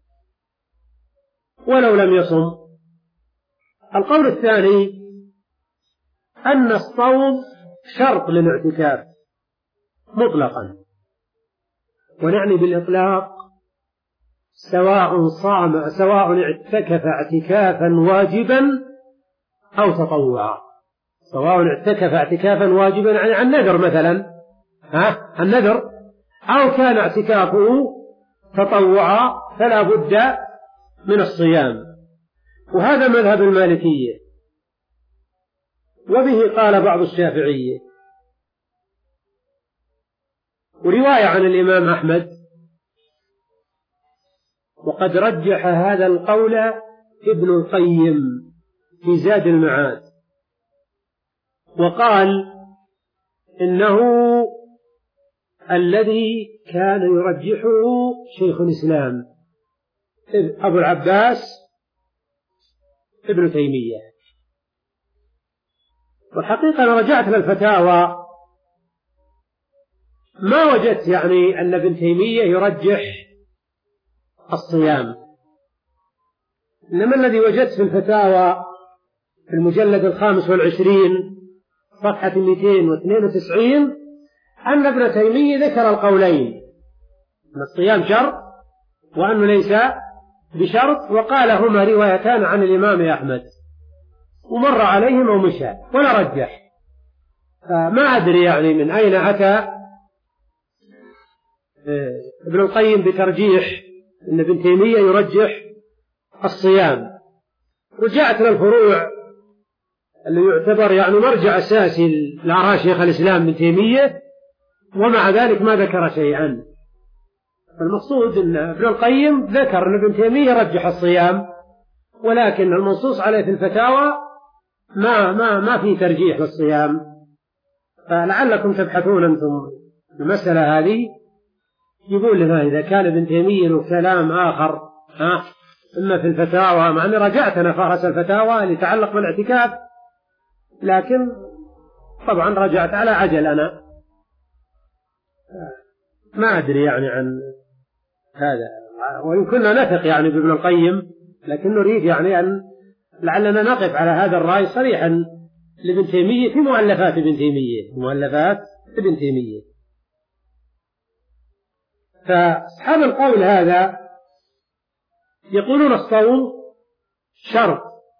ولو لم يصم. القول الثاني أن الصوم شرط للاعتكاف مطلقا، ونعني بالإطلاق سواء صام سواء اعتكف اعتكافا واجبا أو تطوعا، سواء اعتكف اعتكافا واجبا يعني عن نذر مثلا، ها النذر، أو كان اعتكافه تطوعا فلا بد من الصيام. وهذا مذهب المالكية، وبه قال بعض الشافعية. ورواية عن الإمام أحمد، وقد رجح هذا القول ابن القيم في زاد المعاد، وقال إنه الذي كان يرجحه شيخ الإسلام أبو العباس ابن تيمية. والحقيقة أنا رجعت للفتاوى ما وجدت يعني أن ابن تيمية يرجح الصيام، إنما الذي وجدت في الفتاوى في المجلد الخامس والعشرين صفحة مئتين واثنين وتسعين أن ابن تيمية ذكر القولين، أن الصيام شرط وأنه ليس بشرط، وقال هما روايتان عن الإمام أحمد، ومر عليهم ومشى ولا رجح. فما أدري يعني من أين أتى ابن القيم بترجيح أن ابن تيمية يرجح الصيام. رجعت للفروع اللي يعتبر يعني مرجع أساسي لآراء شيخ الإسلام ابن تيمية، ومع ذلك ما ذكر شيئا. المقصود أن ابن القيم ذكر أن ابن تيمية رجح الصيام، ولكن المنصوص عليه في الفتاوى ما ما ما في ترجيح للصيام. فلعلكم تبحثون أنتم المسألة هذه، يقول لنا إذا كان ابن تيمية له كلام آخر ها إما في الفتاوى، مع أني رجعت أنا فهرس الفتاوى اللي يتعلق بالاعتكاف، لكن طبعا رجعت على عجل أنا، ما أدري يعني عن هذا، ويمكننا نثق يعني بابن القيم، لكن نريد يعني أن لعلنا نقف على هذا الرأي صريحا لابن تيمية في مؤلفات ابن تيمية مؤلفات ابن تيمية. فأصحاب القول هذا يقولون الصوم شرط،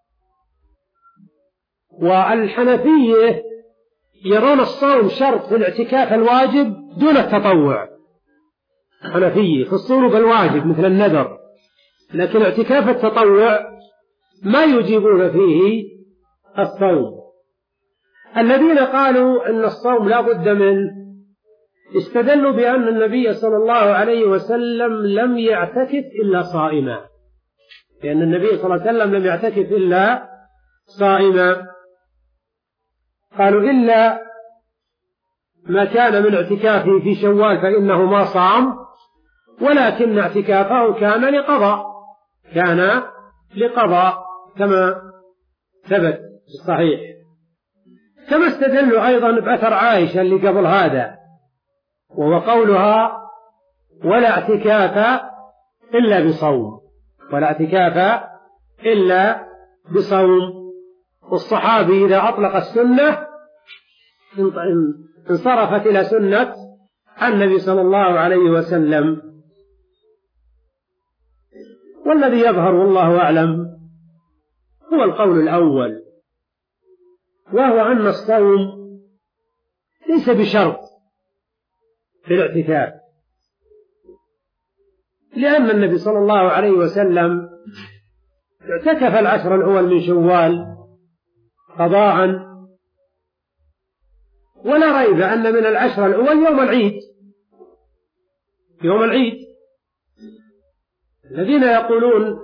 والحنفية يرون الصوم شرط في الاعتكاف الواجب دون التطوع. حنفية يخصونه بالواجب مثل النذر، لكن اعتكاف التطوع ما يجيبون فيه الصوم. الذين قالوا أن الصوم لا بد منه استدلوا بأن النبي صلى الله عليه وسلم لم يعتكف إلا صائما، لأن النبي صلى الله عليه وسلم لم يعتكف إلا صائما. قالوا إلا ما كان من اعتكافه في شوال فإنه ما صام، ولكن اعتكافه كان لقضاء كان لقضاء كما ثبت في الصحيح. كما استدلوا أيضا بأثر عائشة اللي قبل هذا، وهو قولها ولا اعتكاف إلا بصوم، ولا اعتكاف إلا بصوم. والصحابي إذا أطلق السنة انصرفت إلى سنة النبي صلى الله عليه وسلم. والذي يظهر والله أعلم هو القول الأول، وهو أن الصوم ليس بشرط في الاعتكاف، لأن النبي صلى الله عليه وسلم اعتكف العشر الأول من شوال قضاء، ولا ريب أن من العشر الأول يوم العيد يوم العيد الذين يقولون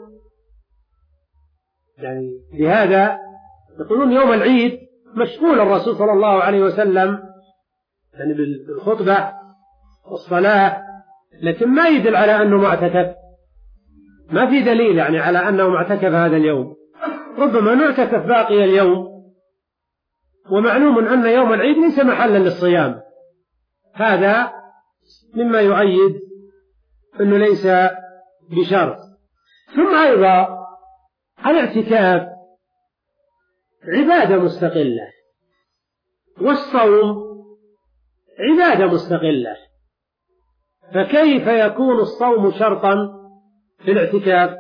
يعني بهذا يقولون يوم العيد مشغول الرسول صلى الله عليه وسلم يعني بالخطبة والصلاة، لكن ما يدل على أنه معتكف، ما في دليل يعني على أنه معتكف هذا اليوم. ربما نعتكف باقي اليوم ومعلوم أن يوم العيد ليس محلا للصيام، هذا مما يؤيد أنه ليس بشرط. ثم أيضا الاعتكاف عبادة مستقلة، والصوم عبادة مستقلة، فكيف يكون الصوم شرطا في الاعتكاف؟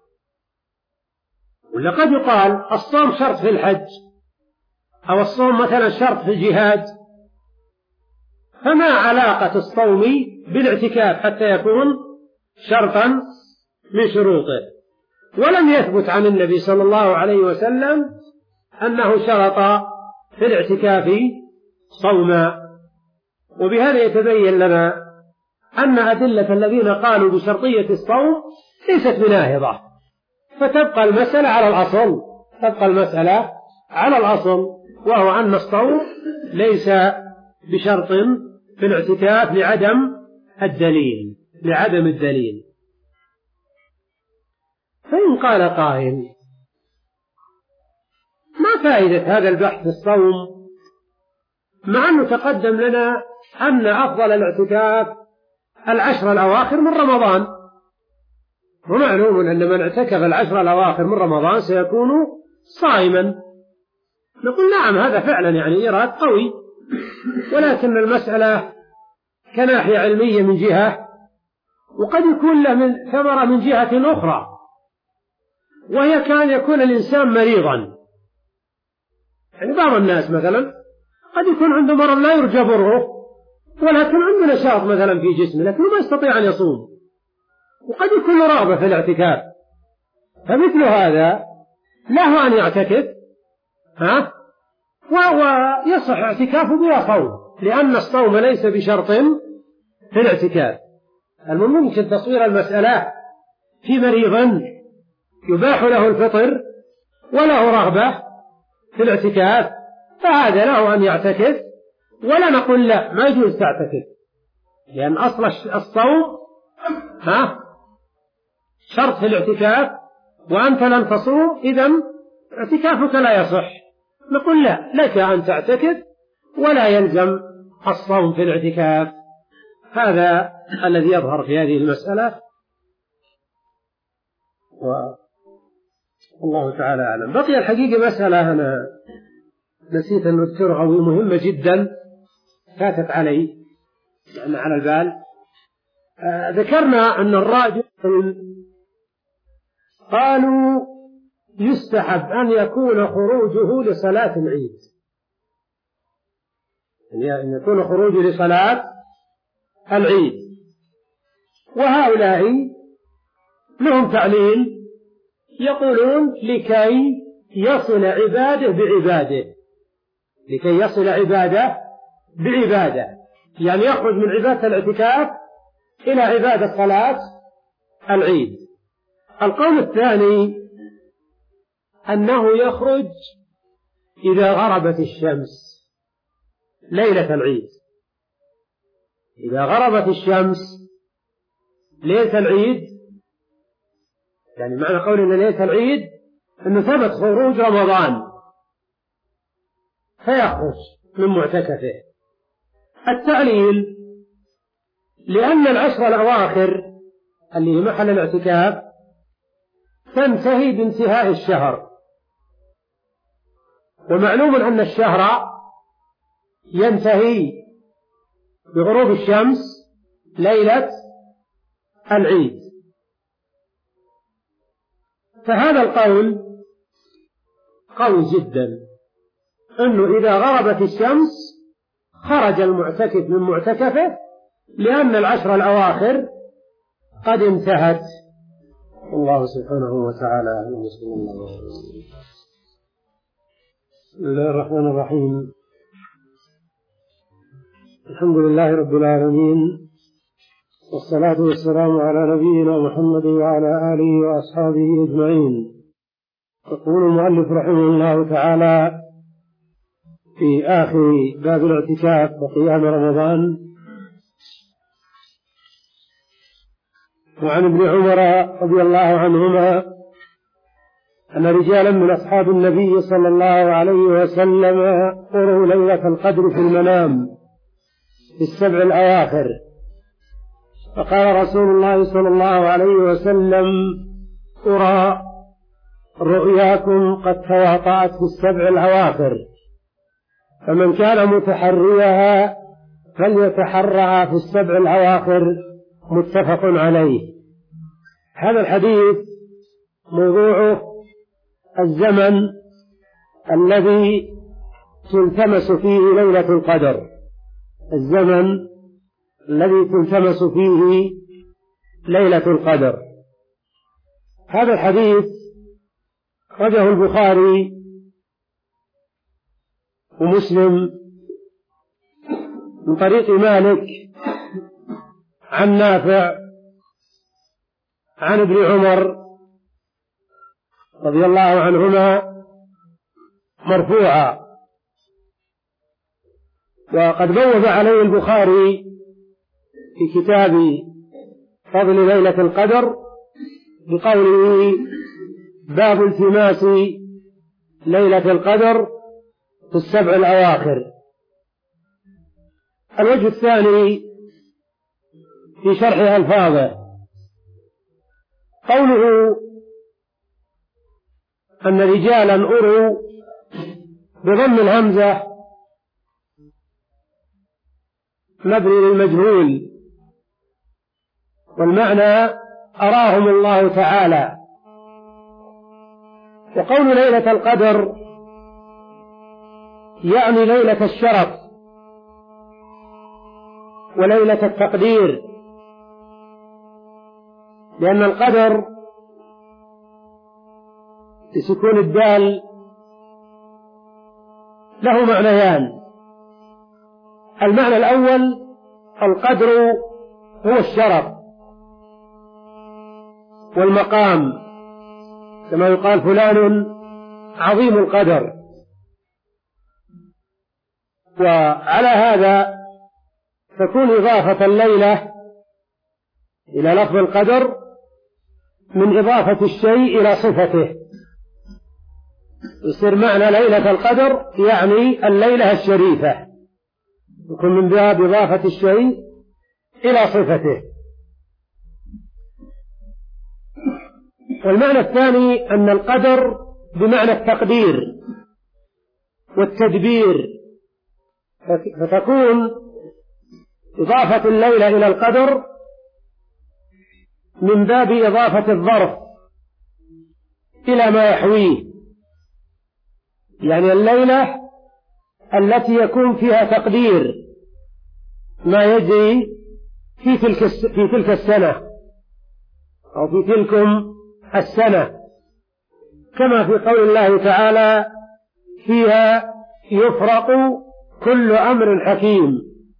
ولقد يقال الصوم شرط في الحج، أو الصوم مثلا شرط في الجهاد، فما علاقة الصوم بالاعتكاف حتى يكون شرطا من شروطه؟ ولم يثبت عن النبي صلى الله عليه وسلم أنه شرط في الاعتكاف صوما. وبهذا يتبين لنا أن أدلة الذين قالوا بشرطية الصوم ليست بناهضة، فتبقى المسألة على الأصل، تبقى المسألة على الأصل، وهو أن الصوم ليس بشرط في الاعتكاف لعدم الدليل لعدم الدليل. فإن قال قائل ما فائدة هذا البحث في الصوم مع أنه تقدم لنا أن أفضل الاعتكاف العشر الأواخر من رمضان، ومعلوم أن من اعتكف العشر الأواخر من رمضان سيكون صائما. نقول نعم، هذا فعلا يعني إيراد قوي، ولكن المسألة كناحية علمية من جهة، وقد يكون له من ثمرة من جهة أخرى، وهي كان يكون الإنسان مريضا. يعني بعض الناس مثلا قد يكون عنده مرض لا يرجى بره، ولكن عنده نشاط مثلا في جسمه لكنه ما يستطيع أن يصوم، وقد يكون له رغبة في الاعتكاف، فمثل هذا له أن يعتكف ها ويصح اعتكافه بلا صوم، لأن الصوم ليس بشرط في الاعتكاف. الممكن تصوير المسألة في مريض يباح له الفطر وله رغبة في الاعتكاف، فهذا له أن يعتكف، ولا نقول لا ما يجوز تعتكف، لأن أصل الصوم ها شرط في الاعتكاف، وأنت لم تصوم إذن اعتكافك لا يصح. نقول لا، لك أن تعتكف ولا يلزم الصوم في الاعتكاف. هذا الذي يظهر في هذه المسألة، والله تعالى أعلم. بقي الحقيقة مسألة أنا نسيت أن أذكرها وهي مهمة جدا، فاتت علي لأن على البال. آه ذكرنا أن الراجل قالوا يستحب أن يكون خروجه لصلاة العيد، يعني أن يكون خروجه لصلاة العيد، وهؤلاء لهم تعليل، يقولون لكي يصل عباده بعباده، لكي يصل عباده بعباده، يعني يخرج من عبادة الاعتكاف إلى عبادة صلاة العيد. القول الثاني أنه يخرج إذا غربت الشمس ليلة العيد، إذا غربت الشمس ليلة العيد، يعني معنى قولنا ليلة العيد أنه ثبت خروج رمضان فيخرج من معتكفه. التعليل لأن العشر الأواخر اللي هي محل الاعتكاف تنتهي بانتهاء الشهر، ومعلوم أن الشهر ينتهي بغروب الشمس ليلة العيد. فهذا القول قوي جدا، أنه إذا غربت الشمس خرج المعتكف من معتكفه، لأن العشر الأواخر قد انتهت. الله سبحانه وتعالى أعلم. صلى الله عليه وسلم. بسم الله الرحمن الرحيم. الحمد لله رب العالمين، والصلاة والسلام على نبينا محمد وعلى آله وأصحابه أجمعين. يقول المؤلف رحمه الله تعالى في آخر باب الاعتكاف وقيام رمضان: وعن ابن عمر رضي الله عنهما أن رجالا من أصحاب النبي صلى الله عليه وسلم أروا ليلة القدر في المنام في السبع الأواخر، فقال رسول الله صلى الله عليه وسلم: أرى رؤياكم قد تواطأت في السبع الأواخر، فمن كان متحريها فليتحرها في السبع الأواخر، متفق عليه. هذا الحديث موضوعه الزمن الذي تلتمس فيه ليلة القدر، الزمن الذي تلتمس فيه ليلة القدر. هذا الحديث أخرجه البخاري ومسلم من طريق مالك عن نافع عن ابن عمر رضي الله عنهما مرفوعا، وقد بوب عليه البخاري في كتاب فضل ليلة القدر بقوله: باب التماس ليلة القدر في السبع الأواخر. الوجه الثاني في شرح ألفاظه قوله أن رجالا أروا بضم الهمزة مبني للمجهول، والمعنى أراهم الله تعالى. وقول ليلة القدر يعني ليلة الشرف وليلة التقدير، لأن القدر بسكون الدال له معنيان: المعنى الأول القدر هو الشرف والمقام، كما يقال فلان عظيم القدر. وعلى هذا تكون إضافة الليلة إلى لفظ القدر من إضافة الشيء إلى صفته، يصير معنى ليلة القدر يعني الليلة الشريفة، يكون من باب إضافة الشيء إلى صفته. والمعنى الثاني أن القدر بمعنى التقدير والتدبير، فتكون إضافة الليلة إلى القدر من باب إضافة الظرف إلى ما يحويه، يعني الليلة التي يكون فيها تقدير ما يجري في تلك في تلك السنة أو في تلكم السنة، كما في قول الله تعالى: فيها يفرق كل أمر حكيم.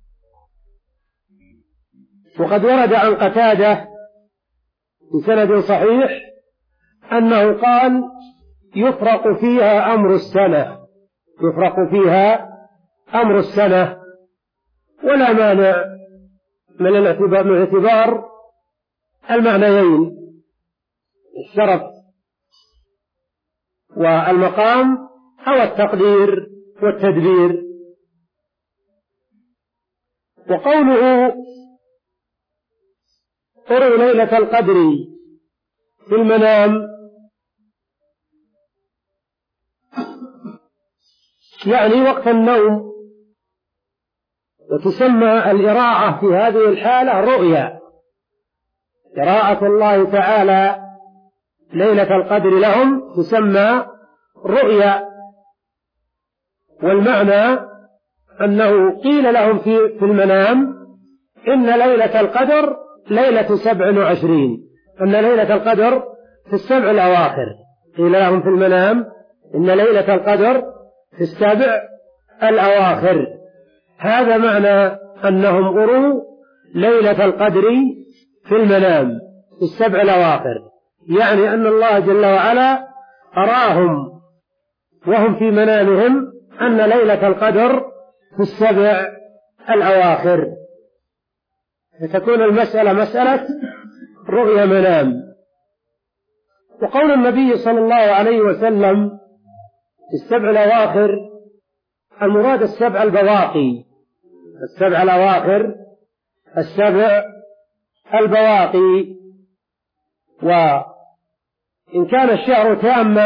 وقد ورد عن قتادة بسند صحيح أنه قال: يفرق فيها أمر السنة، يفرق فيها أمر السنة. ولا مانع من الاعتبار من اعتبار المعنيين، الشرف والمقام أو التقدير والتدبير. وقوله أروا ليلة القدر في المنام يعني وقت النوم، وتسمى الإراعة في هذه الحالة رؤيا، إراعة الله تعالى ليلة القدر لهم تسمى رؤيا. والمعنى أنه قيل لهم في في المنام إن ليلة القدر ليلة سبع وعشرين، أن ليلة القدر في السبع الأواخر. قيل لهم في المنام إن ليلة القدر في السبع الأواخر. هذا معنى أنهم أروا ليلة القدر في المنام في السبع الأواخر، يعني أن الله جل وعلا أراهم وهم في منامهم أن ليلة القدر في السبع الأواخر، فتكون المسألة مسألة رؤيا منام. وقول النبي صلى الله عليه وسلم السبع الأواخر، المراد السبع البواقي، السبع الأواخر السبع البواقي. وإن كان الشهر تاما،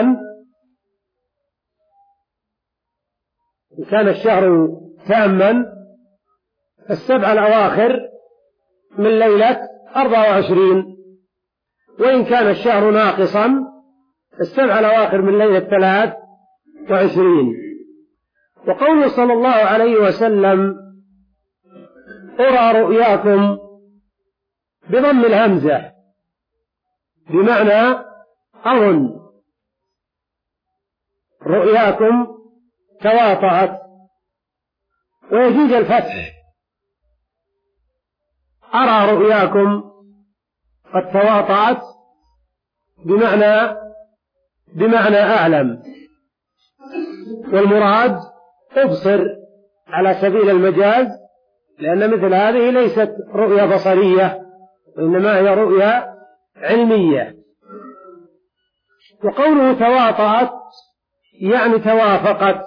إن كان الشهر تاما السبع الأواخر من ليلة أربعة وعشرين، وإن كان الشهر ناقصا السبع الأواخر من ليلة ثلاث وعشرين. وقوله صلى الله عليه وسلم أرى رؤياكم بضم الهمزة بمعنى أظن، رؤياكم تواطأت، ويجوز الفتح أرى رؤياكم قد تواطأت بمعنى بمعنى أعلم، والمراد أبصر على سبيل المجاز، لأن مثل هذه ليست رؤيا بصرية وإنما هي رؤيا علمية. وقوله تواطأت يعني توافقت،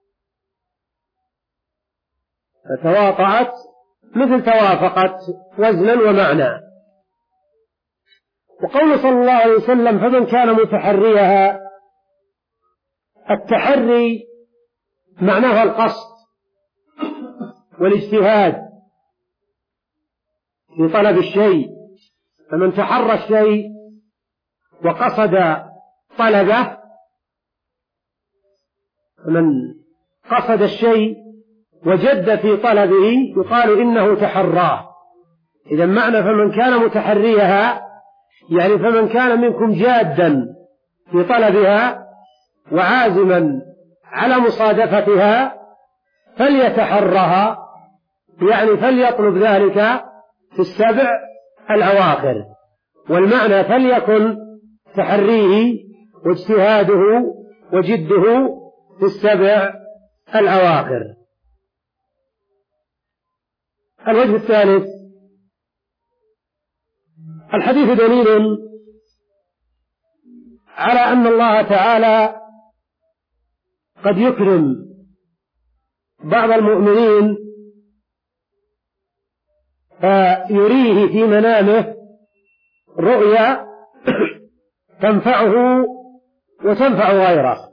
فتواطأت مثل توافقت وزنا ومعنى. وقوله صلى الله عليه وسلم فمن كان متحريها، التحري معناها القصد والاجتهاد في طلب الشيء، فمن تحرى الشيء وقصد طلبه، فمن قصد الشيء وجد في طلبه يقال إنه تحراه. إذا معنى فمن كان متحريها يعني فمن كان منكم جادا في طلبها وعازما على مصادفتها فليتحرها، يعني فليطلب ذلك في السبع الأواخر. والمعنى فليكن تحريه واجتهاده وجده في السبع الأواخر. الوجه الثالث، الحديث دليل على أن الله تعالى قد يكرم بعض المؤمنين فيريه في منامه رؤيا تنفعه وتنفع غيره،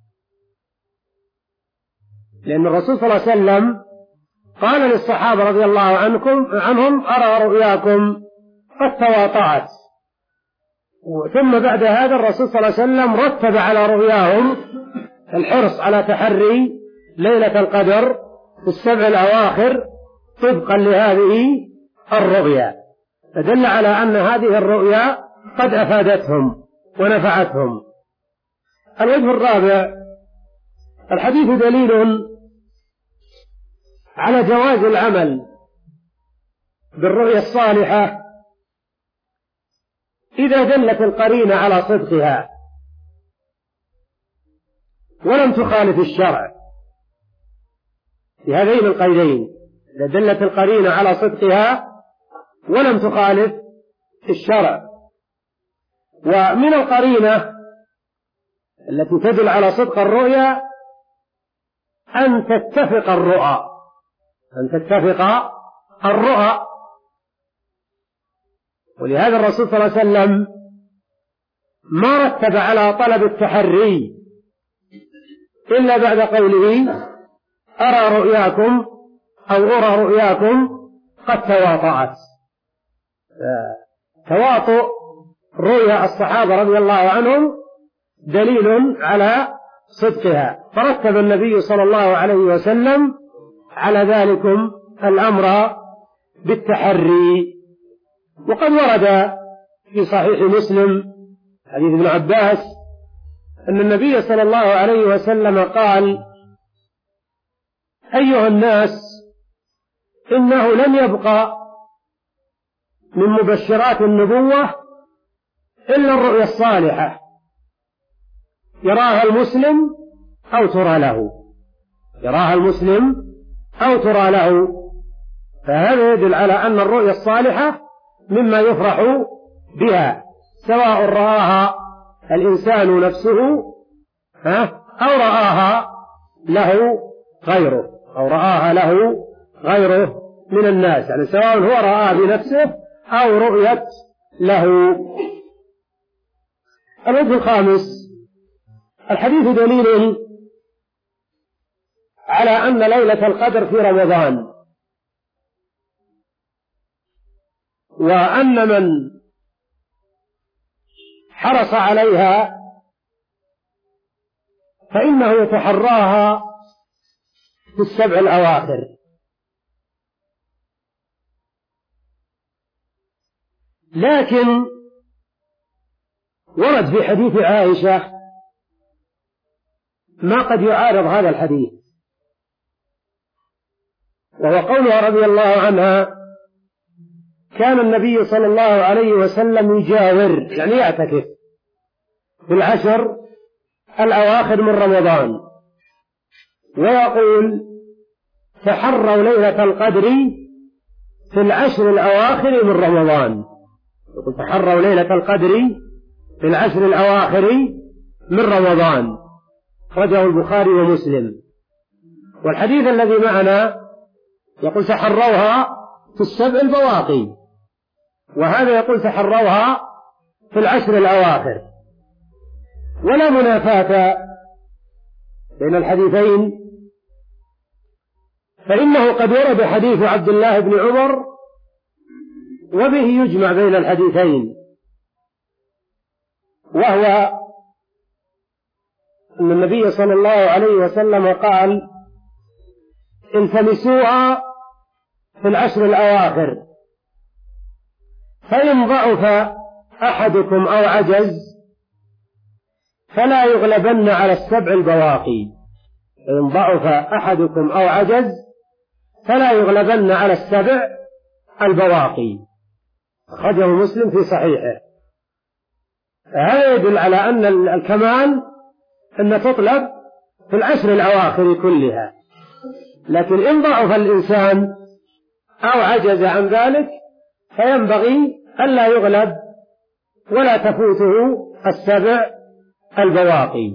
لأن الرسول صلى الله عليه وسلم قال للصحابة رضي الله عنكم عنهم أرى رؤياكم قد تواطأت. ثم بعد هذا الرسول صلى الله عليه وسلم رتب على رؤياهم الحرص على تحري ليلة القدر في السبع الأواخر طبقا لهذه الرؤيا، فدل على أن هذه الرؤيا قد أفادتهم ونفعتهم. الوجه الرابع، الحديث دليل على جواز العمل بالرؤيا الصالحة إذا دلت القرينة على صدقها ولم تخالف الشرع، في هذين القيدين، إذا دلت القرينة على صدقها ولم تخالف الشرع. ومن القرينة التي تدل على صدق الرؤيا أن تتفق الرؤى، أن تتفق الرؤى. ولهذا الرسول صلى الله عليه وسلم ما رتب على طلب التحري إلا بعد قوله أرى رؤياكم أو أرى رؤياكم قد تواطأت. تواطؤ رؤيا الصحابة رضي الله عنهم دليل على صدقها، فرتب النبي صلى الله عليه وسلم على ذلكم الأمر بالتحري. وقد ورد في صحيح مسلم حديث ابن عباس أن النبي صلى الله عليه وسلم قال أيها الناس إنه لم يبقى من مبشرات النبوة إلا الرؤيا الصالحة يراها المسلم أو ترى له، يراها المسلم أو ترى له. فهذا يدل على أن الرؤيا الصالحة مما يفرح بها، سواء رآها الإنسان نفسه أو رآها له غيره أو رآها له غيره من الناس، يعني سواء هو رآها بنفسه أو رؤيت له. الوجه الخامس: الحديث دليل على أن ليلة القدر في رمضان، وأن من حرص عليها فإنه يتحراها في السبع الأواخر. لكن ورد في حديث عائشة ما قد يعارض هذا الحديث، وهو قولها رضي الله عنها: كان النبي صلى الله عليه وسلم يجاور، يعني يعتكف في العشر الأواخر من رمضان، ويقول: تحروا ليلة القدر في العشر الأواخر من رمضان. يقول: تحروا ليلة القدر في العشر الأواخر من رمضان. أخرجه البخاري ومسلم. والحديث الذي معنا يقول: تحروها في السبع البواقي، وهذا يقول: تحروها في العشر الأواخر. ولا منافاة بين الحديثين، فإنه قد ورد حديث عبد الله بن عمر وبه يجمع بين الحديثين، وهو أن النبي صلى الله عليه وسلم قال: التمسوها في العشر الأواخر، فإن ضعف أحدكم أو عجز فلا يغلبن على السبع البواقي. إن ضعف أحدكم أو عجز فلا يغلبن على السبع البواقي. أخرجه مسلم في صحيحه. هذا يدل على أن الكمال أن تطلب في العشر الأواخر كلها، لكن إن ضعف الإنسان أو عجز عن ذلك فينبغي ألا يغلب ولا تفوته السبع البواقي.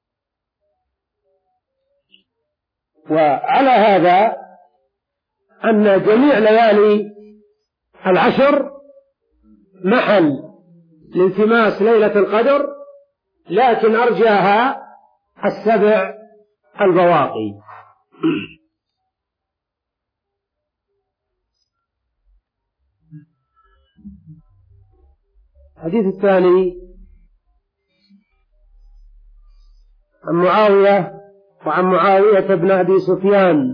وعلى هذا أن جميع ليالي العشر محل لالتماس ليلة القدر، لكن أرجاها السبع البواقي. الحديث الثاني عن معاوية وعن معاوية بن أبي سفيان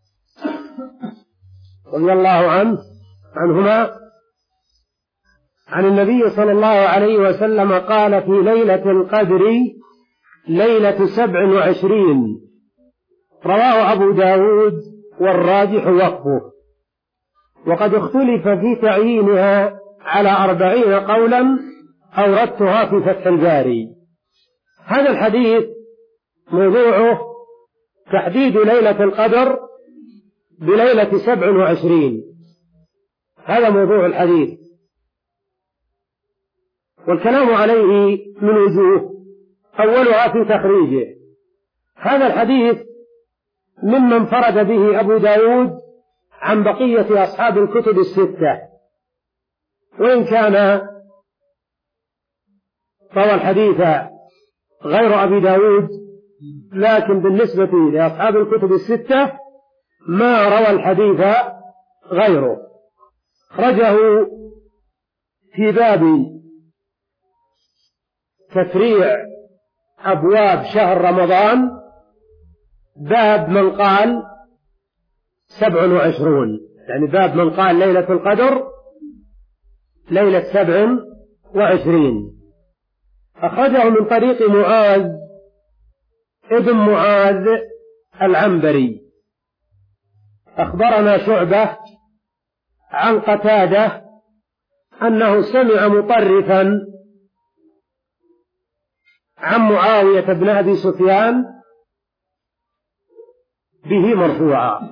رضي الله عنه عنهما عن النبي صلى الله عليه وسلم قال: في ليلة القدر ليلة سبع وعشرين. رواه أبو داود والراجح وقفه، وقد اختلف في تعيينها على أربعين قولا أوردتها في فتح الباري. هذا الحديث موضوعه تحديد ليلة القدر بليلة سبع وعشرين، هذا موضوع الحديث، والكلام عليه من وجوه. أولها في تخريجه. هذا الحديث ممن فرد به أبو داود عن بقية أصحاب الكتب الستة، وإن كان روى الحديث غير أبي داود، لكن بالنسبة لأصحاب الكتب الستة ما روى الحديث غيره. أخرجه في باب تفريع أبواب شهر رمضان، باب من قال سبع وعشرون، يعني باب من قال ليلة القدر ليلة سبع وعشرين. أخرجه من طريق معاذ ابن معاذ العنبري. أخبرنا شعبة عن قتادة أنه سمع مطرفا عن معاوية بن أبي سفيان به مرفوعا.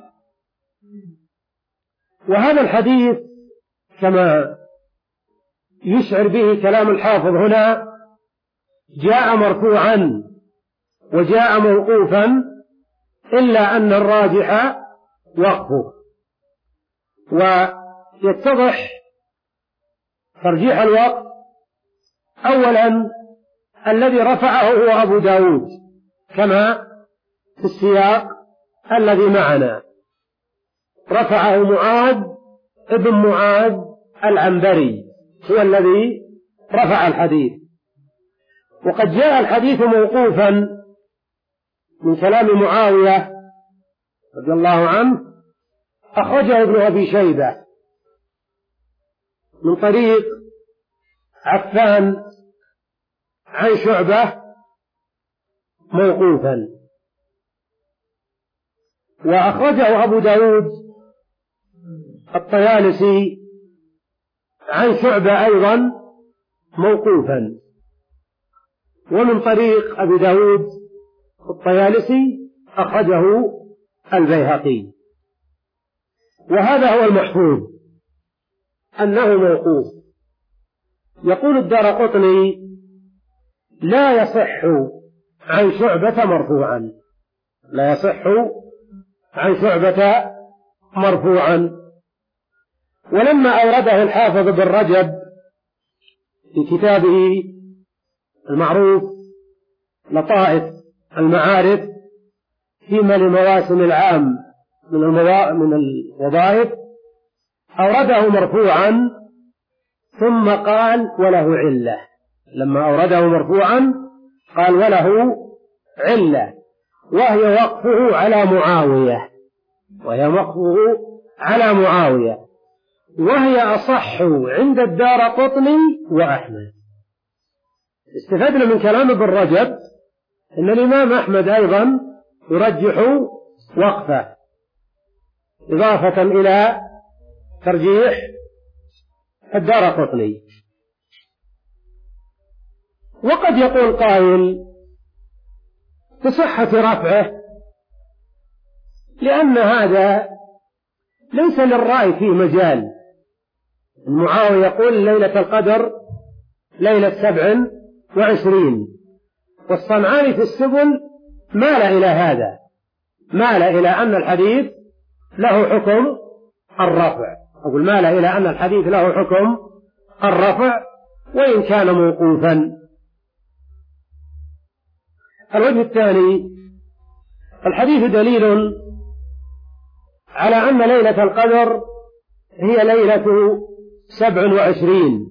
وهذا الحديث كما يشعر به كلام الحافظ هنا جاء مرفوعا وجاء موقوفا، إلا أن الراجح وقفه. ويتضح ترجيح الوقف أولا الذي رفعه هو أبو داود كما في السياق الذي معنا، رفعه معاذ ابن معاذ العنبري هو الذي رفع الحديث. وقد جاء الحديث موقوفا من كلام معاوية رضي الله عنه، أخرجه ابن أبي شيبة من طريق عفان عن شعبة موقوفا، وأخرجه أبو داود الطيالسي عن شعبة أيضا موقوفا، ومن طريق أبي داود الطيالسي أخرجه البيهقي. وهذا هو المحفوظ أنه موقوف. يقول الدارقطني: لا يصح عن شعبة مرفوعا، لا يصح عن شعبة مرفوعا. ولما أورده الحافظ بن رجب في كتابه المعروف لطائف المعارف فيما لمواسم العام من من الوظائف، أورده مرفوعا ثم قال وله علة. لما أورده مرفوعا قال وله علة، وهي وقفه على معاوية، وهي وقفه على معاوية، وهي أصح عند الدارقطني وأحمد. استفدنا من كلام ابن رجب أن الإمام أحمد أيضا يرجح وقفه، إضافة إلى ترجيح الدارقطني. وقد يقول قائل بصحة رفعه، لأن هذا ليس للرأي فيه مجال. معاوية يقول ليلة القدر ليلة سبع وعشرين، والصنعاني في السبل مال إلى هذا، مال إلى أن الحديث له حكم الرفع. أقول مال إلى أن الحديث له حكم الرفع وإن كان موقوفا. الوجه الثاني: الحديث دليل على أن ليلة القدر هي ليلة سبع وعشرين،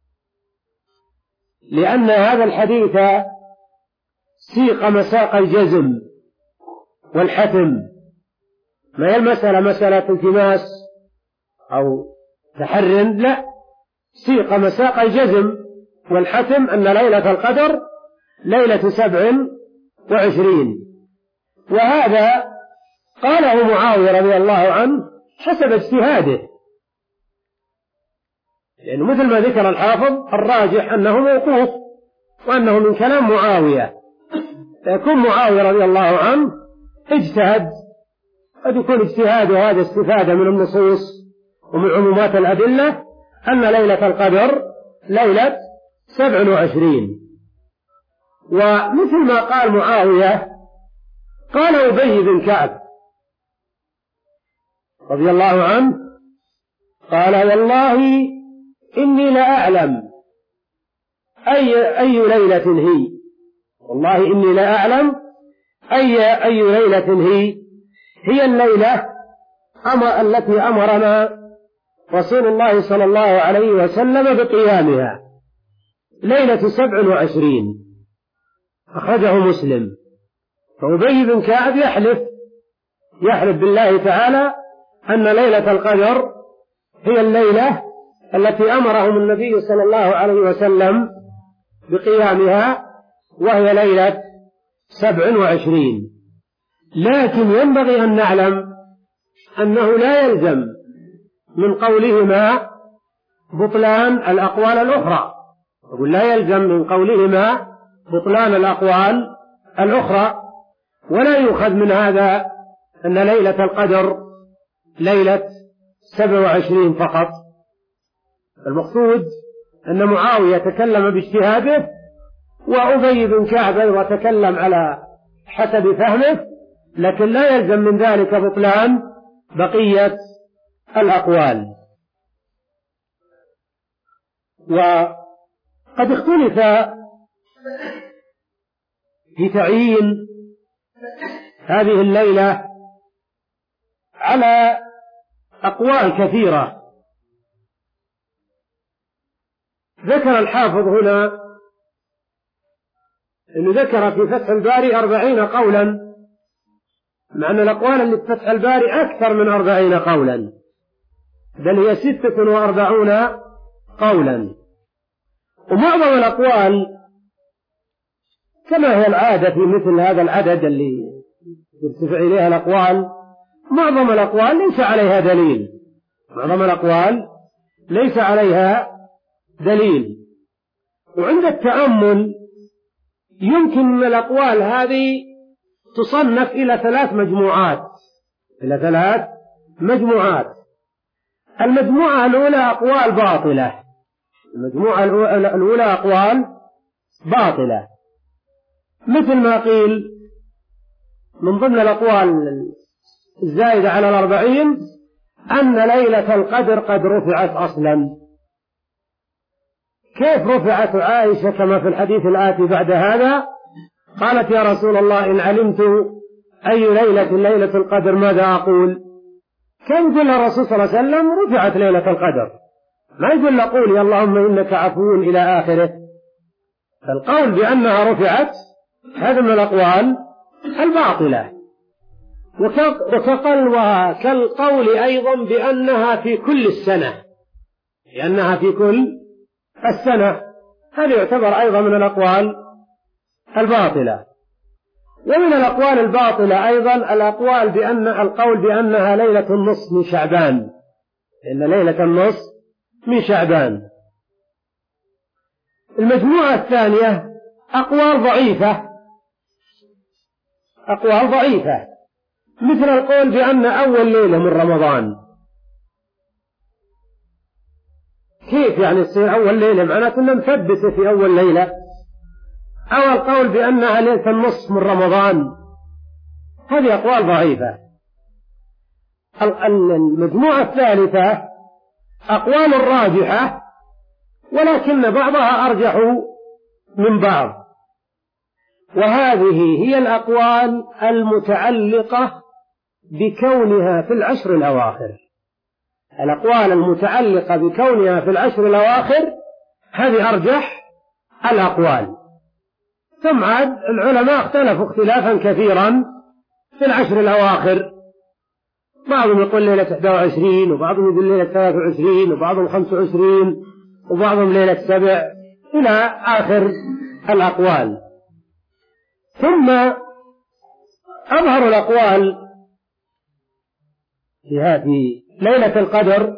لأن هذا الحديث سيق مساق الجزم والحتم، ما هي المسألة مسألة التماس أو تحر، لا، سيق مساق الجزم والحتم أن ليلة القدر ليلة سبع وعشرين. وهذا قاله معاوية رضي الله عنه حسب اجتهاده، لأنه مثل ما ذكر الحافظ الراجح أنه موقوف وأنه من كلام معاوية، فيكون معاوية رضي الله عنه اجتهد، قد يكون اجتهاده هذا استفادة من النصوص ومن عمومات الأدلة أن ليلة القدر ليلة سبع وعشرين. ومثل ما قال معاوية قال أبي بن كعب رضي الله عنه، قال والله إني لأعلم أي, أي ليلة هي، والله إني لأعلم أي, أي ليلة هي هي الليلة أمر التي أمرنا رسول الله صلى الله عليه وسلم بقيامها، ليلة سبع وعشرين، أخرجه مسلم. فأبي بن كعب يحلف يحلف بالله تعالى أن ليلة القدر هي الليلة التي أمرهم النبي صلى الله عليه وسلم بقيامها، وهي ليلة سبع وعشرين. لكن ينبغي أن نعلم أنه لا يلزم من قولهما بطلان الأقوال الأخرى، أقول لا يلزم من قولهما بطلان الأقوال الأخرى، ولا يؤخذ من هذا أن ليلة القدر ليلة سبع وعشرين فقط. المقصود أن معاوية تكلم باجتهاده وأبي بن كعب وتكلم على حسب فهمه، لكن لا يلزم من ذلك بطلان بقية الأقوال. وقد اختلف في تعيين هذه الليلة على أقوال كثيرة. ذكر الحافظ هنا أنه ذكر في فتح الباري أربعين قولا، مع أن الأقوال اللي في فتح الباري أكثر من أربعين قولا، بل هي ستة وأربعون قولا. ومعظم الأقوال كما هي العادة في مثل هذا العدد اللي يرتفع إليها الأقوال، معظم الأقوال ليس عليها دليل، معظم الأقوال ليس عليها دليل. وعند التأمل يمكن من الأقوال هذه تصنف إلى ثلاث مجموعات إلى ثلاث مجموعات. المجموعة الأولى أقوال باطلة، المجموعة الأولى أقوال باطلة، مثل ما قيل من ضمن الأقوال الزائدة على الأربعين أن ليلة القدر قد رفعت أصلا. كيف رفعت عائشة كما في الحديث الآتي بعد هذا؟ قالت يا رسول الله إن علمت أي ليلة ليلة القدر ماذا أقول؟ كان يقول الرسول صلى الله عليه وسلم رفعت ليلة القدر، ما يقول له قولي اللهم إنك عفو إلى آخره. فالقول بأنها رفعت هذا من الأقوال الباطلة. وكقل وكالقول أيضا بأنها في كل السنة، لأنها في كل السنة، هذا يعتبر أيضا من الأقوال الباطلة. ومن الأقوال الباطلة أيضا الأقوال بأن القول بأنها ليلة النصف من شعبان، إن ليلة النصف من شعبان. المجموعة الثانية أقوال ضعيفة، أقوال ضعيفة مثل القول بأن أول ليلة من رمضان. كيف يعني تصير أول ليلة؟ معناته أنها مثبتة في أول ليلة. أو القول بأنها ليلة النصف من رمضان، هذه أقوال ضعيفة. المجموعة الثالثة أقوال راجحة ولكن بعضها أرجح من بعض، وهذه هي الأقوال المتعلقة بكونها في العشر الأواخر. الأقوال المتعلقة بكونها في العشر الأواخر هذه أرجح الأقوال. ثم عاد العلماء اختلفوا اختلافا كثيرا في العشر الأواخر، بعضهم يقول ليلة إحدى وعشرين، وبعضهم يقول ليلة ثلاثة وعشرين، وبعضهم خمسة وعشرين، وبعضهم ليلة سبع، إلى آخر الأقوال. ثم أظهر الأقوال في هذه ليلة القدر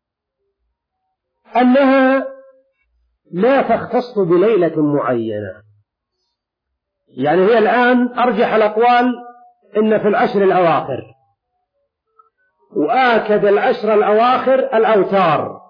أنها لا تختص بليلة معينة، يعني هي الآن أرجح الأقوال إن في العشر الأواخر، وآكد العشر الأواخر الأوتار،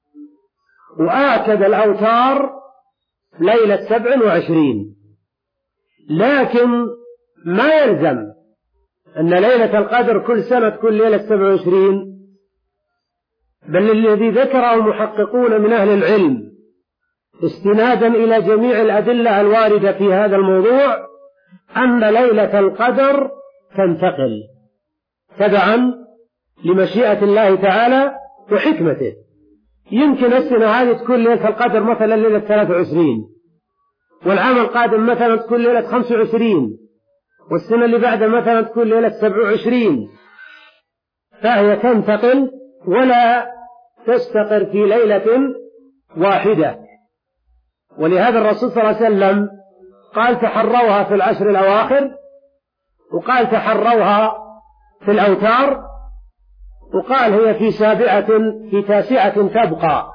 وآكد الأوتار ليلة سبع وعشرين. لكن ما يلزم أن ليلة القدر كل سنة كل ليلة سبع وعشرين، بل الذي ذكره المحققون من أهل العلم استنادا إلى جميع الأدلة الواردة في هذا الموضوع أن ليلة القدر تنتقل تبعا لمشيئة الله تعالى وحكمته. يمكن السنة هذه تكون ليلة القدر مثلا ليلة ثلاثة وعشرين، والعام القادم مثلا تكون ليلة خمسة وعشرين، والسنة اللي بعدها مثلا تكون ليلة سبع وعشرين، فهي تنتقل ولا تستقر في ليلة واحدة. ولهذا الرسول صلى الله عليه وسلم قال تحروها في العشر الأواخر، وقال تحروها في الأوتار، وقال هي في سابعة في تاسعة تبقى،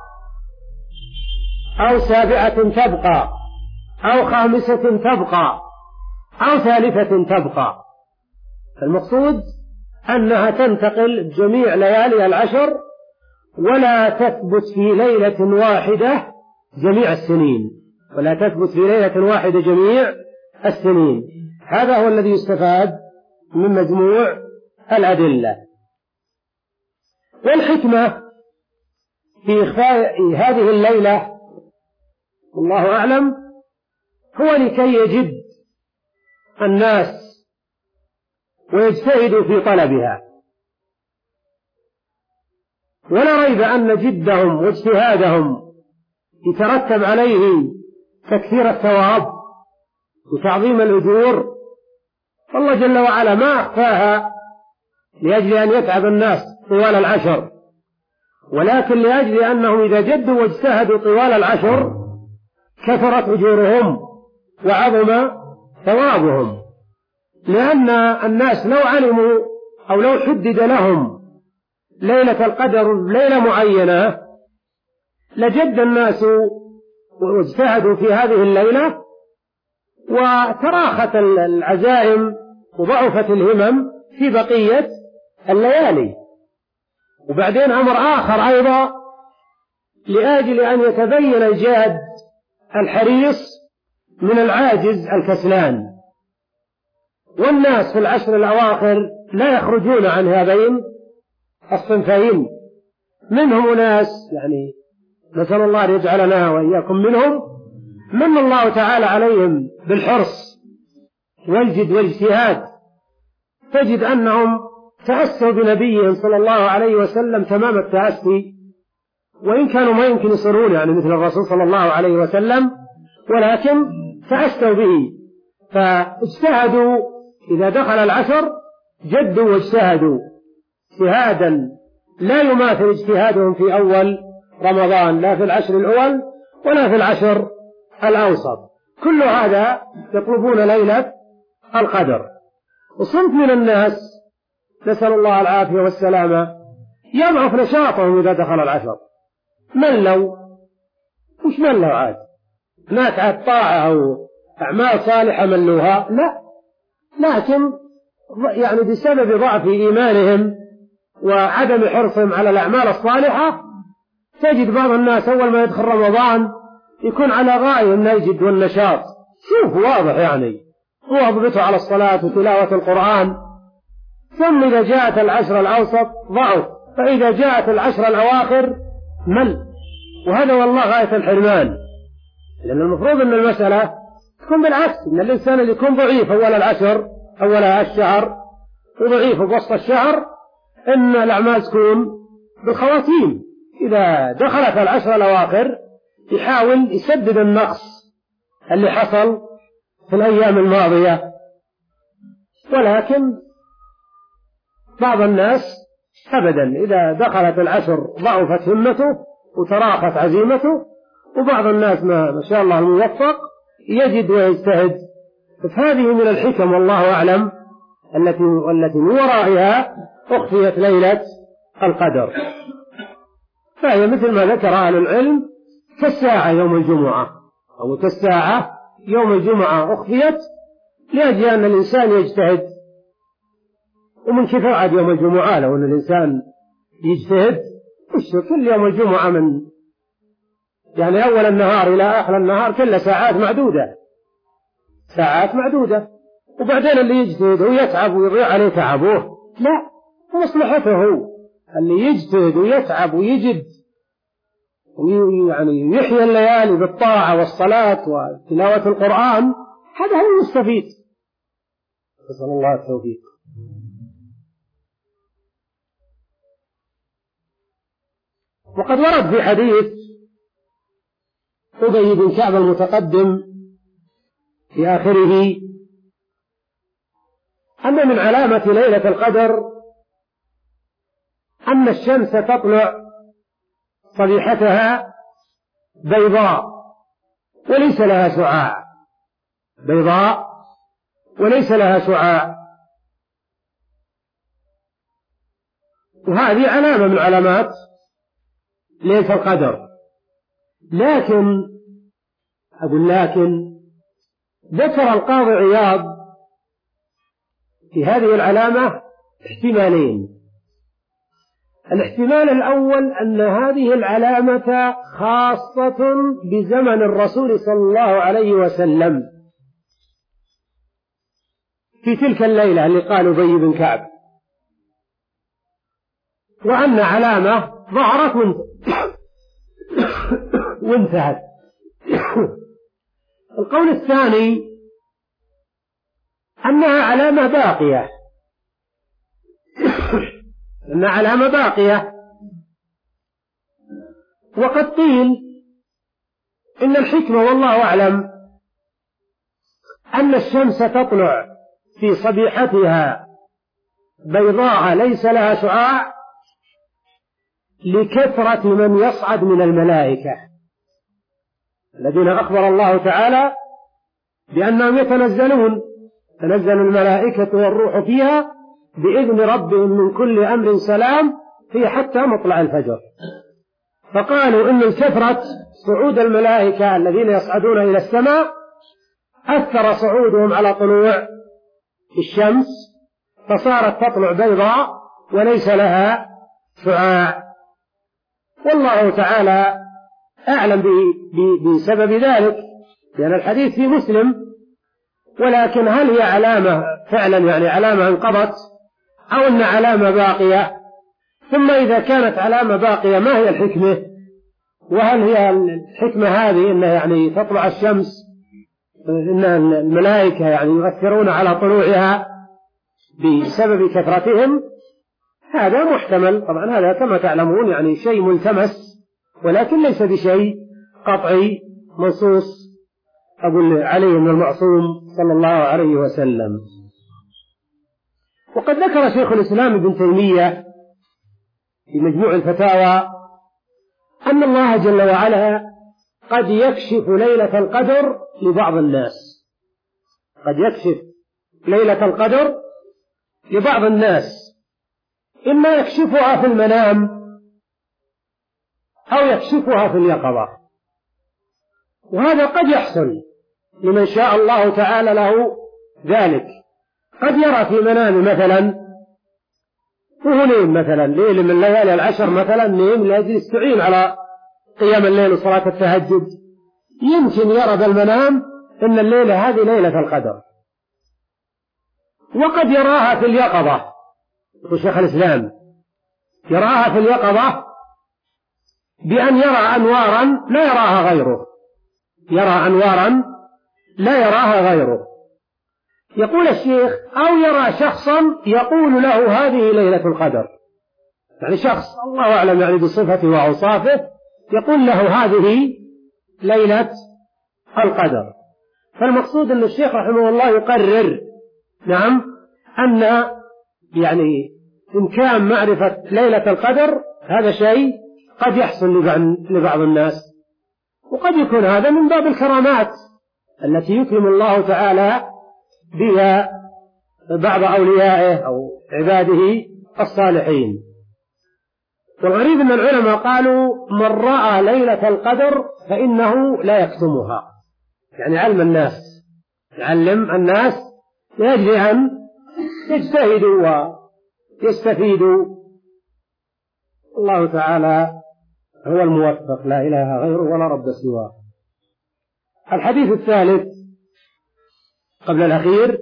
أو سابعة تبقى، أو خامسة تبقى، أو ثالثة تبقى. المقصود أنها تنتقل جميع ليالي العشر ولا تثبت في ليلة واحدة جميع السنين، ولا تثبت في ليلة واحدة جميع السنين. هذا هو الذي يستفاد من مجموع الأدلة. والحكمة في إخفاء هذه الليلة والله أعلم هو لكي يجد الناس ويجتهدوا في طلبها، ولا ريب أن جدهم واجتهادهم يترتب عليه تكثير الثواب وتعظيم الأجور. فالله جل وعلا ما أخفاها لأجل أن يتعب الناس طوال العشر، ولكن لأجل أنهم إذا جدوا واجتهدوا طوال العشر كثرت أجورهم وعظم ثوابهم. لأن الناس لو علموا أو لو حدد لهم ليلة القدر ليلة معينة لجد الناس واجتهدوا في هذه الليلة، وتراخت العزائم وضعفت الهمم في بقية الليالي. وبعدين أمر آخر أيضا لأجل أن يتبين الجاد الحريص من العاجز الكسلان. والناس في العشر الأواخر لا يخرجون عن هذين الصنفين، منهم ناس يعني نسأل الله أن يجعلنا وإياكم منهم، من الله تعالى عليهم بالحرص والجد والاجتهاد، تجد أنهم تأسوا بنبيهم صلى الله عليه وسلم تمام التأسي، وإن كانوا ما يمكن يصيرون يعني مثل الرسول صلى الله عليه وسلم، ولكن تأسوا به فاجتهدوا. إذا دخل العشر جدوا واجتهدوا اجتهادا لا يماثل اجتهادهم في أول رمضان، لا في العشر الأول ولا في العشر الأوسط. كل هذا يطلبون ليلة القدر. وصنف من الناس نسأل الله العافية والسلامة يضعف نشاطهم إذا دخل العشر، ملوا مش ملوا عاد ناس طاعة أو أعمال صالحة ملوها، لا، لكن يعني بسبب ضعف إيمانهم وعدم حرصهم على الأعمال الصالحة تجد بعض الناس أول ما يدخل رمضان يكون على غاية من الجد والنشاط، شوف واضح يعني واظبطوا على الصلاة وتلاوة القرآن، ثم إذا جاءت العشر الأوسط ضعف، فإذا جاءت العشر الأواخر مل. وهذا والله غاية الحرمان، لأن المفروض أن المسألة تكون بالعكس، أن الإنسان اللي يكون ضعيف أول العشر أول الشهر وضعيف بوسط الشهر إن الأعمال تكون بالخواتيم. إذا دخلت العشر الأواخر يحاول يسدد النقص اللي حصل في الأيام الماضية. ولكن بعض الناس أبدا إذا دخلت العشر ضعفت همته وتراخت عزيمته، وبعض الناس ما, ما شاء الله الموفق يجد ويجتهد. فهذه من الحكم والله أعلم التي والتي من ورائها أخفيت ليلة القدر. فهي مثل ما ذكر أهل العلم كالساعة يوم الجمعة أو كالساعة يوم الجمعة أخفيت لأجل أن الإنسان يجتهد. ومن كيف عاد يوم الجمعة لو أن الإنسان يجتهد وش كل يوم الجمعة من يعني أول النهار إلى آخر النهار كل ساعات معدودة ساعات معدودة، وبعدين اللي يجتهد ويتعب ويضيع عليه تعبه، لا، مصلحته هو اللي يجتهد ويتعب ويجد يعني يحيى الليالي بالطاعة والصلاة وتلاوة القرآن، هذا هو المستفيد. نسأل الله التوفيق. وقد ورد في حديث أبي بن كعب المتقدم في آخره أن من علامة ليلة القدر أن الشمس تطلع صبيحتها بيضاء وليس لها شعاع، بيضاء وليس لها شعاع، وهذه علامة من علامات ليلة القدر. لكن أقول لكن ذكر القاضي عياض في هذه العلامة احتمالين. الاحتمال الأول أن هذه العلامة خاصة بزمن الرسول صلى الله عليه وسلم في تلك الليلة اللي قال أبي بن كعب، وأن علامة ظهرت وانتهت. القول الثاني أنها علامة باقية أنها علامة باقية وقد قيل إن الحكمة والله أعلم أن الشمس تطلع في صبيحتها بيضاء ليس لها شعاع لكثرة من يصعد من الملائكة الذين أخبر الله تعالى بأنهم يتنزلون، تنزل الملائكة والروح فيها بإذن ربهم من كل أمر سلام هي حتى مطلع الفجر. فقالوا إن كثرة صعود الملائكة الذين يصعدون إلى السماء أثر صعودهم على طلوع الشمس فصارت تطلع بيضاء وليس لها شعاع، والله تعالى أعلم بسبب ذلك لأن الحديث في مسلم. ولكن هل هي علامة فعلا يعني علامة انقضت أو أن علامة باقية؟ ثم إذا كانت علامة باقية ما هي الحكمة؟ وهل هي الحكمة هذه أن يعني تطلع الشمس إن الملائكة يعني يؤثرون على طلوعها بسبب كثرتهم؟ هذا محتمل طبعا، هذا كما تعلمون يعني شيء ملتمس ولكن ليس بشيء قطعي منصوص أقول عليه من المعصوم صلى الله عليه وسلم. وقد ذكر شيخ الإسلام ابن تيمية في مجموع الفتاوى أن الله جل وعلا قد يكشف ليلة القدر لبعض الناس، قد يكشف ليلة القدر لبعض الناس، إما يكشفها في المنام أو يكشفها في اليقظة، وهذا قد يحصل لمن شاء الله تعالى له ذلك. قد يرى في منام مثلا وهو نيم مثلا ليلة من ليالي العشر مثلا نيم لأجل يستعين على قيام الليل وصلاة التهجد، يمكن يرى بالمنام إن الليلة هذه ليلة القدر. وقد يراها في اليقظة، وشيخ الإسلام يراها في اليقظة بأن يرى أنوارا لا يراها غيره، يرى أنوارا لا يراها غيره. يقول الشيخ أو يرى شخصا يقول له هذه ليلة القدر، يعني شخص الله أعلم يعني بصفته وأوصافه يقول له هذه ليلة القدر. فالمقصود أن الشيخ رحمه الله يقرر نعم أن يعني إمكان معرفة ليلة القدر هذا شيء قد يحصل لبعض الناس، وقد يكون هذا من باب الكرامات التي يكرم الله تعالى بها بعض أوليائه أو عباده الصالحين. والغريب أن العلماء قالوا من رأى ليلة القدر فإنه لا يكتمها، يعني علم الناس، يعلم الناس لأجل أن يجتهدوا ويستفيدوا. الله تعالى هو الموفق لا إله غيره ولا رب سواه. الحديث الثالث قبل الأخير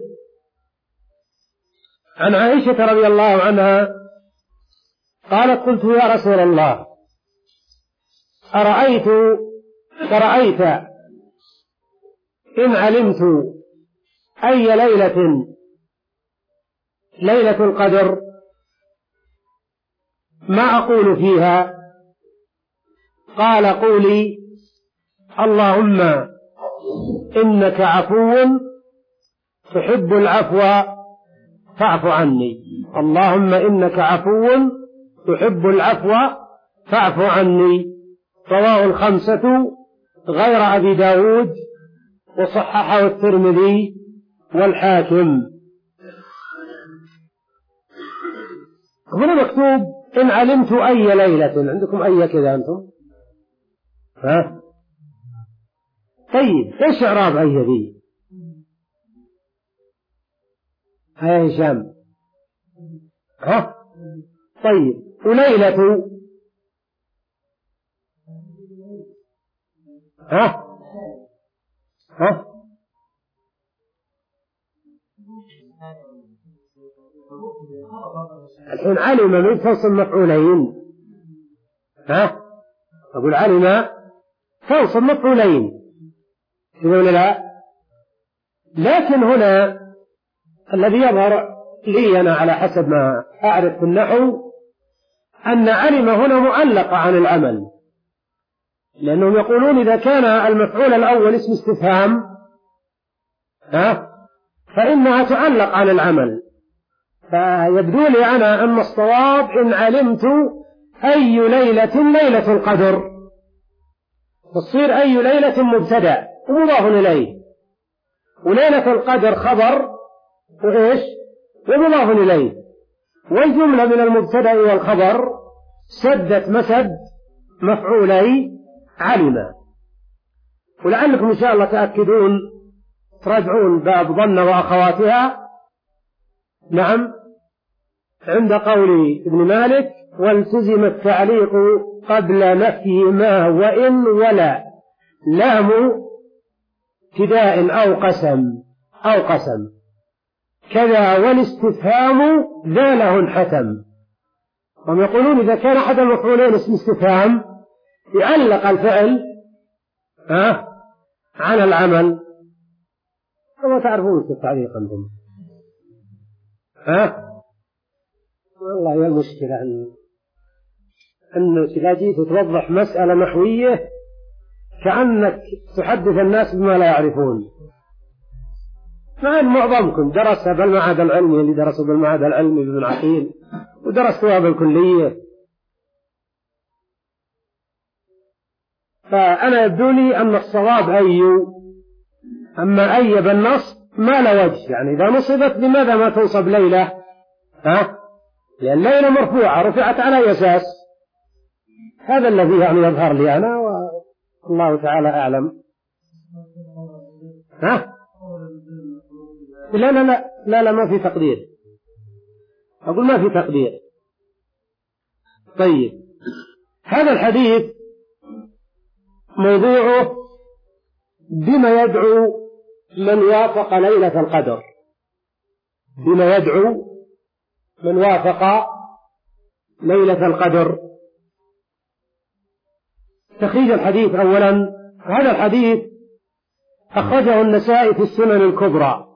عن عائشة رضي الله عنها قالت قلت يا رسول الله أرأيت أرأيت إن علمت أي ليلة ليلة القدر ما أقول فيها؟ قال قولي اللهم إنك عفو تحب العفو فاعف عني، اللهم إنك عفو تحب العفو فاعف عني. رواه الخمسة غير أبي داود وصححه الترمذي والحاكم. هنا مكتوب إن علمت أي ليلة، عندكم أي كذا أنتم؟ ها؟ طيب إيش إعراب أي ذي؟ ها يا هشام؟ ها؟ طيب وليلة ها ها الحين علم من توصل مفعولين، ها أقول علم توصل مفعولين يقول لا، لكن هنا الذي يظهر لي أنا على حسب ما أعرف في النحو أن علم هنا معلقة عن العمل، لأنهم يقولون إذا كان المفعول الأول اسم استفهام ها فإنها تعلق عن العمل، فيبدو لي أنا أن الصواب إن علمت أي ليلة ليلة القدر، تصير أي ليلة مبتدأ ومضاف إليه، وليلة القدر خبر وإيش ومضاف إليه، والجملة من المبتدأ والخبر سدت مسد مفعولي علم. ولعلكم إن شاء الله تأكدون تراجعون باب ظن وأخواتها، نعم، عند قول ابن مالك والتزم التعليق قبل نفي ما وإن ولا لام ابتداء أو قسم أو قسم كذا والاستفهام ذا له انحتم. هم يقولون إذا كان أحد المفعولين اسم استفهام يعلق الفعل ها عن العمل، وما تعرفون في التعليق أنتم ها والله هي المشكلة أن أنك إذا جيت توضح مسألة نحوية كأنك تحدث الناس بما لا يعرفون، مع أن معظمكم درس بالمعهد العلمي اللي درسوا بالمعهد العلمي بابن عقيل ودرستوها بالكلية، فأنا يبدو لي أن الصواب أي، أما أي بالنص ما له وجه، يعني إذا نصبت لماذا ما تنصب ليلة ها؟ لأن ليلة مرفوعة رفعت على أي أساس؟ هذا الذي يعني يظهر لي أنا والله تعالى أعلم. ها؟ لا لا لا لا لا ما في تقدير، أقول ما في تقدير. طيب هذا الحديث موضوعه بما يدعو من وافق ليلة القدر، بما يدعو من وافق ليلة القدر. تخريج الحديث أولا، هذا الحديث أخرجه النسائي في السنن الكبرى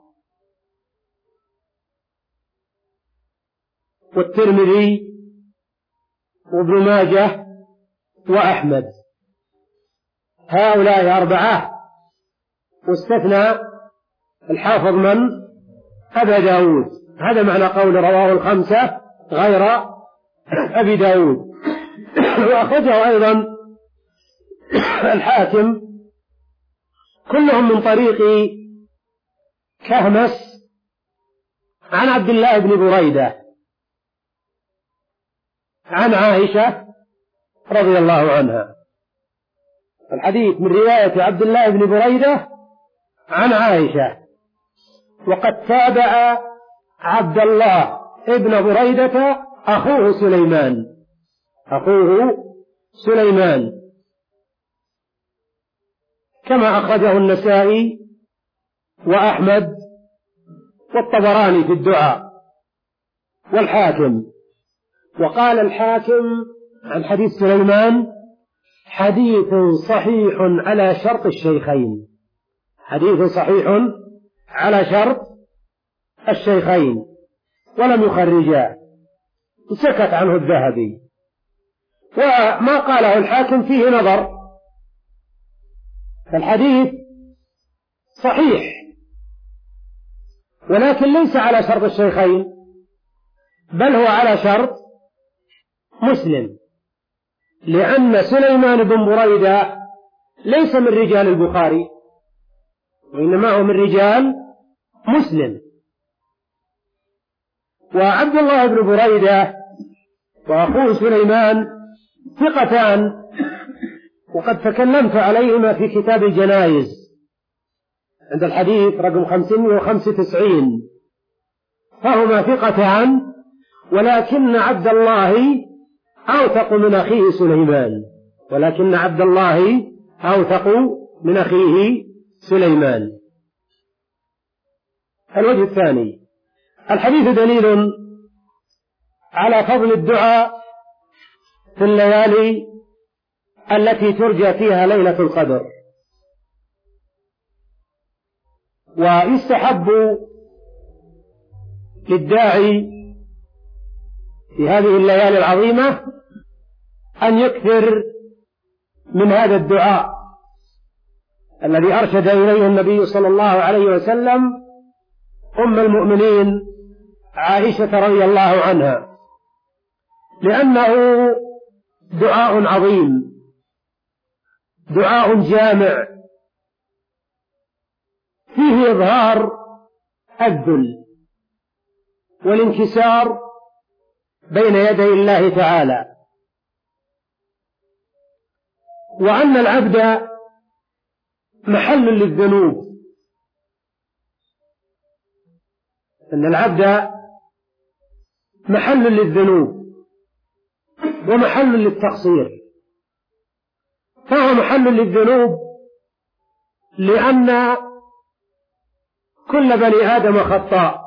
والترمذي وابن ماجه وأحمد، هؤلاء أربعة، واستثنى الحافظ من أبا داود، هذا معنى قول رواه الخمسة غير أبي داود. وأخرجه أيضا الحاكم كلهم من طريق كهمس عن عبد الله بن بريدة عن عائشة رضي الله عنها، الحديث من رواية عبد الله بن بريدة عن عائشة، وقد تابع عبد الله ابن بريدة أخوه سليمان، أخوه سليمان كما أخرجه النسائي وأحمد والطبراني في الدعاء والحاكم. وقال الحاكم عن حديث سليمان حديث صحيح على شرط الشيخين، حديث صحيح على شرط الشيخين ولم يخرجاه، وسكت عنه الذهبي. وما قاله الحاكم فيه نظر، فالحديث صحيح ولكن ليس على شرط الشيخين، بل هو على شرط مسلم، لأن سليمان بن بريدة ليس من رجال البخاري وإنما هو من رجال مسلم. وعبد الله بن بريدة وأخوه سليمان ثقتان، وقد تكلمت عليهما في كتاب الجنائز عند الحديث رقم خمسمائة وخمسة وتسعين، فهما ثقتان، ولكن عبد الله أوثق من أخيه سليمان، ولكن عبد الله أوثق من أخيه سليمان. الوجه الثاني: الحديث دليل على فضل الدعاء في الليالي التي ترجى فيها ليلة القدر، ويستحب للداعي في هذه الليالي العظيمة أن يكثر من هذا الدعاء الذي أرشد إليه النبي صلى الله عليه وسلم أم المؤمنين عائشة رضي الله عنها، لأنه دعاء عظيم، دعاء جامع فيه إظهار الذل والانكسار بين يدي الله تعالى، وأن العبد محل للذنوب، أن العبد محل للذنوب ومحل للتقصير. فهو محل للذنوب لأن كل بني آدم خطاء،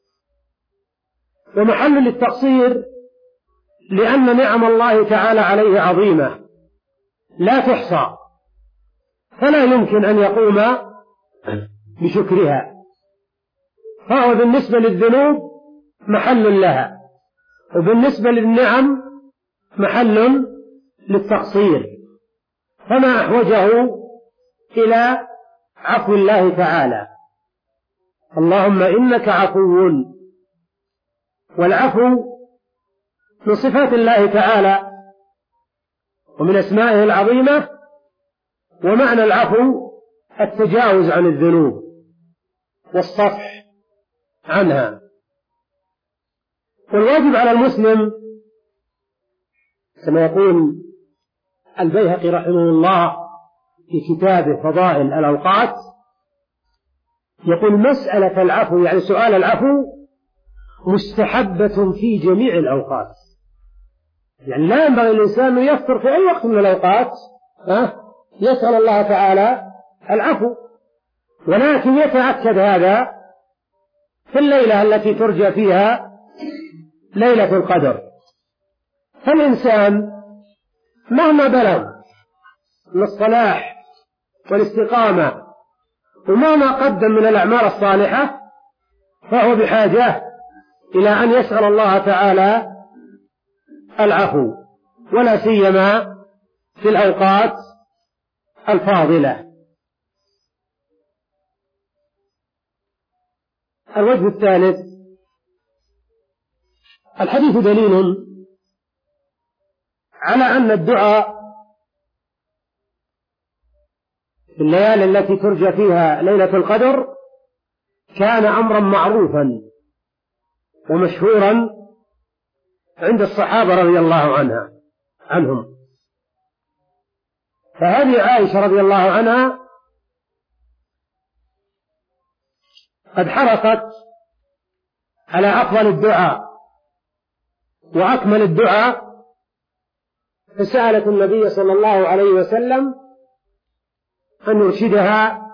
ومحل للتقصير لأن نعم الله تعالى عليه عظيمة لا تحصى، فلا يمكن أن يقوم بشكرها. فهو بالنسبة للذنوب محل لها، وبالنسبة للنعم محل للتقصير، فما أحوجه إلى عفو الله تعالى. اللهم إنك عفو، والعفو من صفات الله تعالى ومن أسمائه العظيمة، ومعنى العفو التجاوز عن الذنوب والصفح عنها. والواجب على المسلم كما يقول البيهقي رحمه الله في كتابه فضائل الأوقات، يقول مسألة العفو يعني سؤال العفو مستحبة في جميع الأوقات، يعني لا ينبغي الإنسان أن يفطر في أي وقت من الأوقات يسأل الله تعالى العفو، ولكن يتأكد هذا في الليلة التي ترجى فيها ليلة القدر. فالإنسان مهما بلغ من الصلاح والاستقامة ومهما قدم من الأعمال الصالحة، فهو بحاجة إلى أن يسأل الله تعالى العفو، ولا سيما في الأوقات الفاضلة. الوجه الثالث: الحديث دليل على أن الدعاء في الليالي التي ترجى فيها ليلة القدر كان أمرا معروفا ومشهورا عند الصحابة رضي الله عنها عنهم. فهذه عائشة رضي الله عنها قد حرصت على أفضل الدعاء وأكمل الدعاء، فسألت النبي صلى الله عليه وسلم أن يرشدها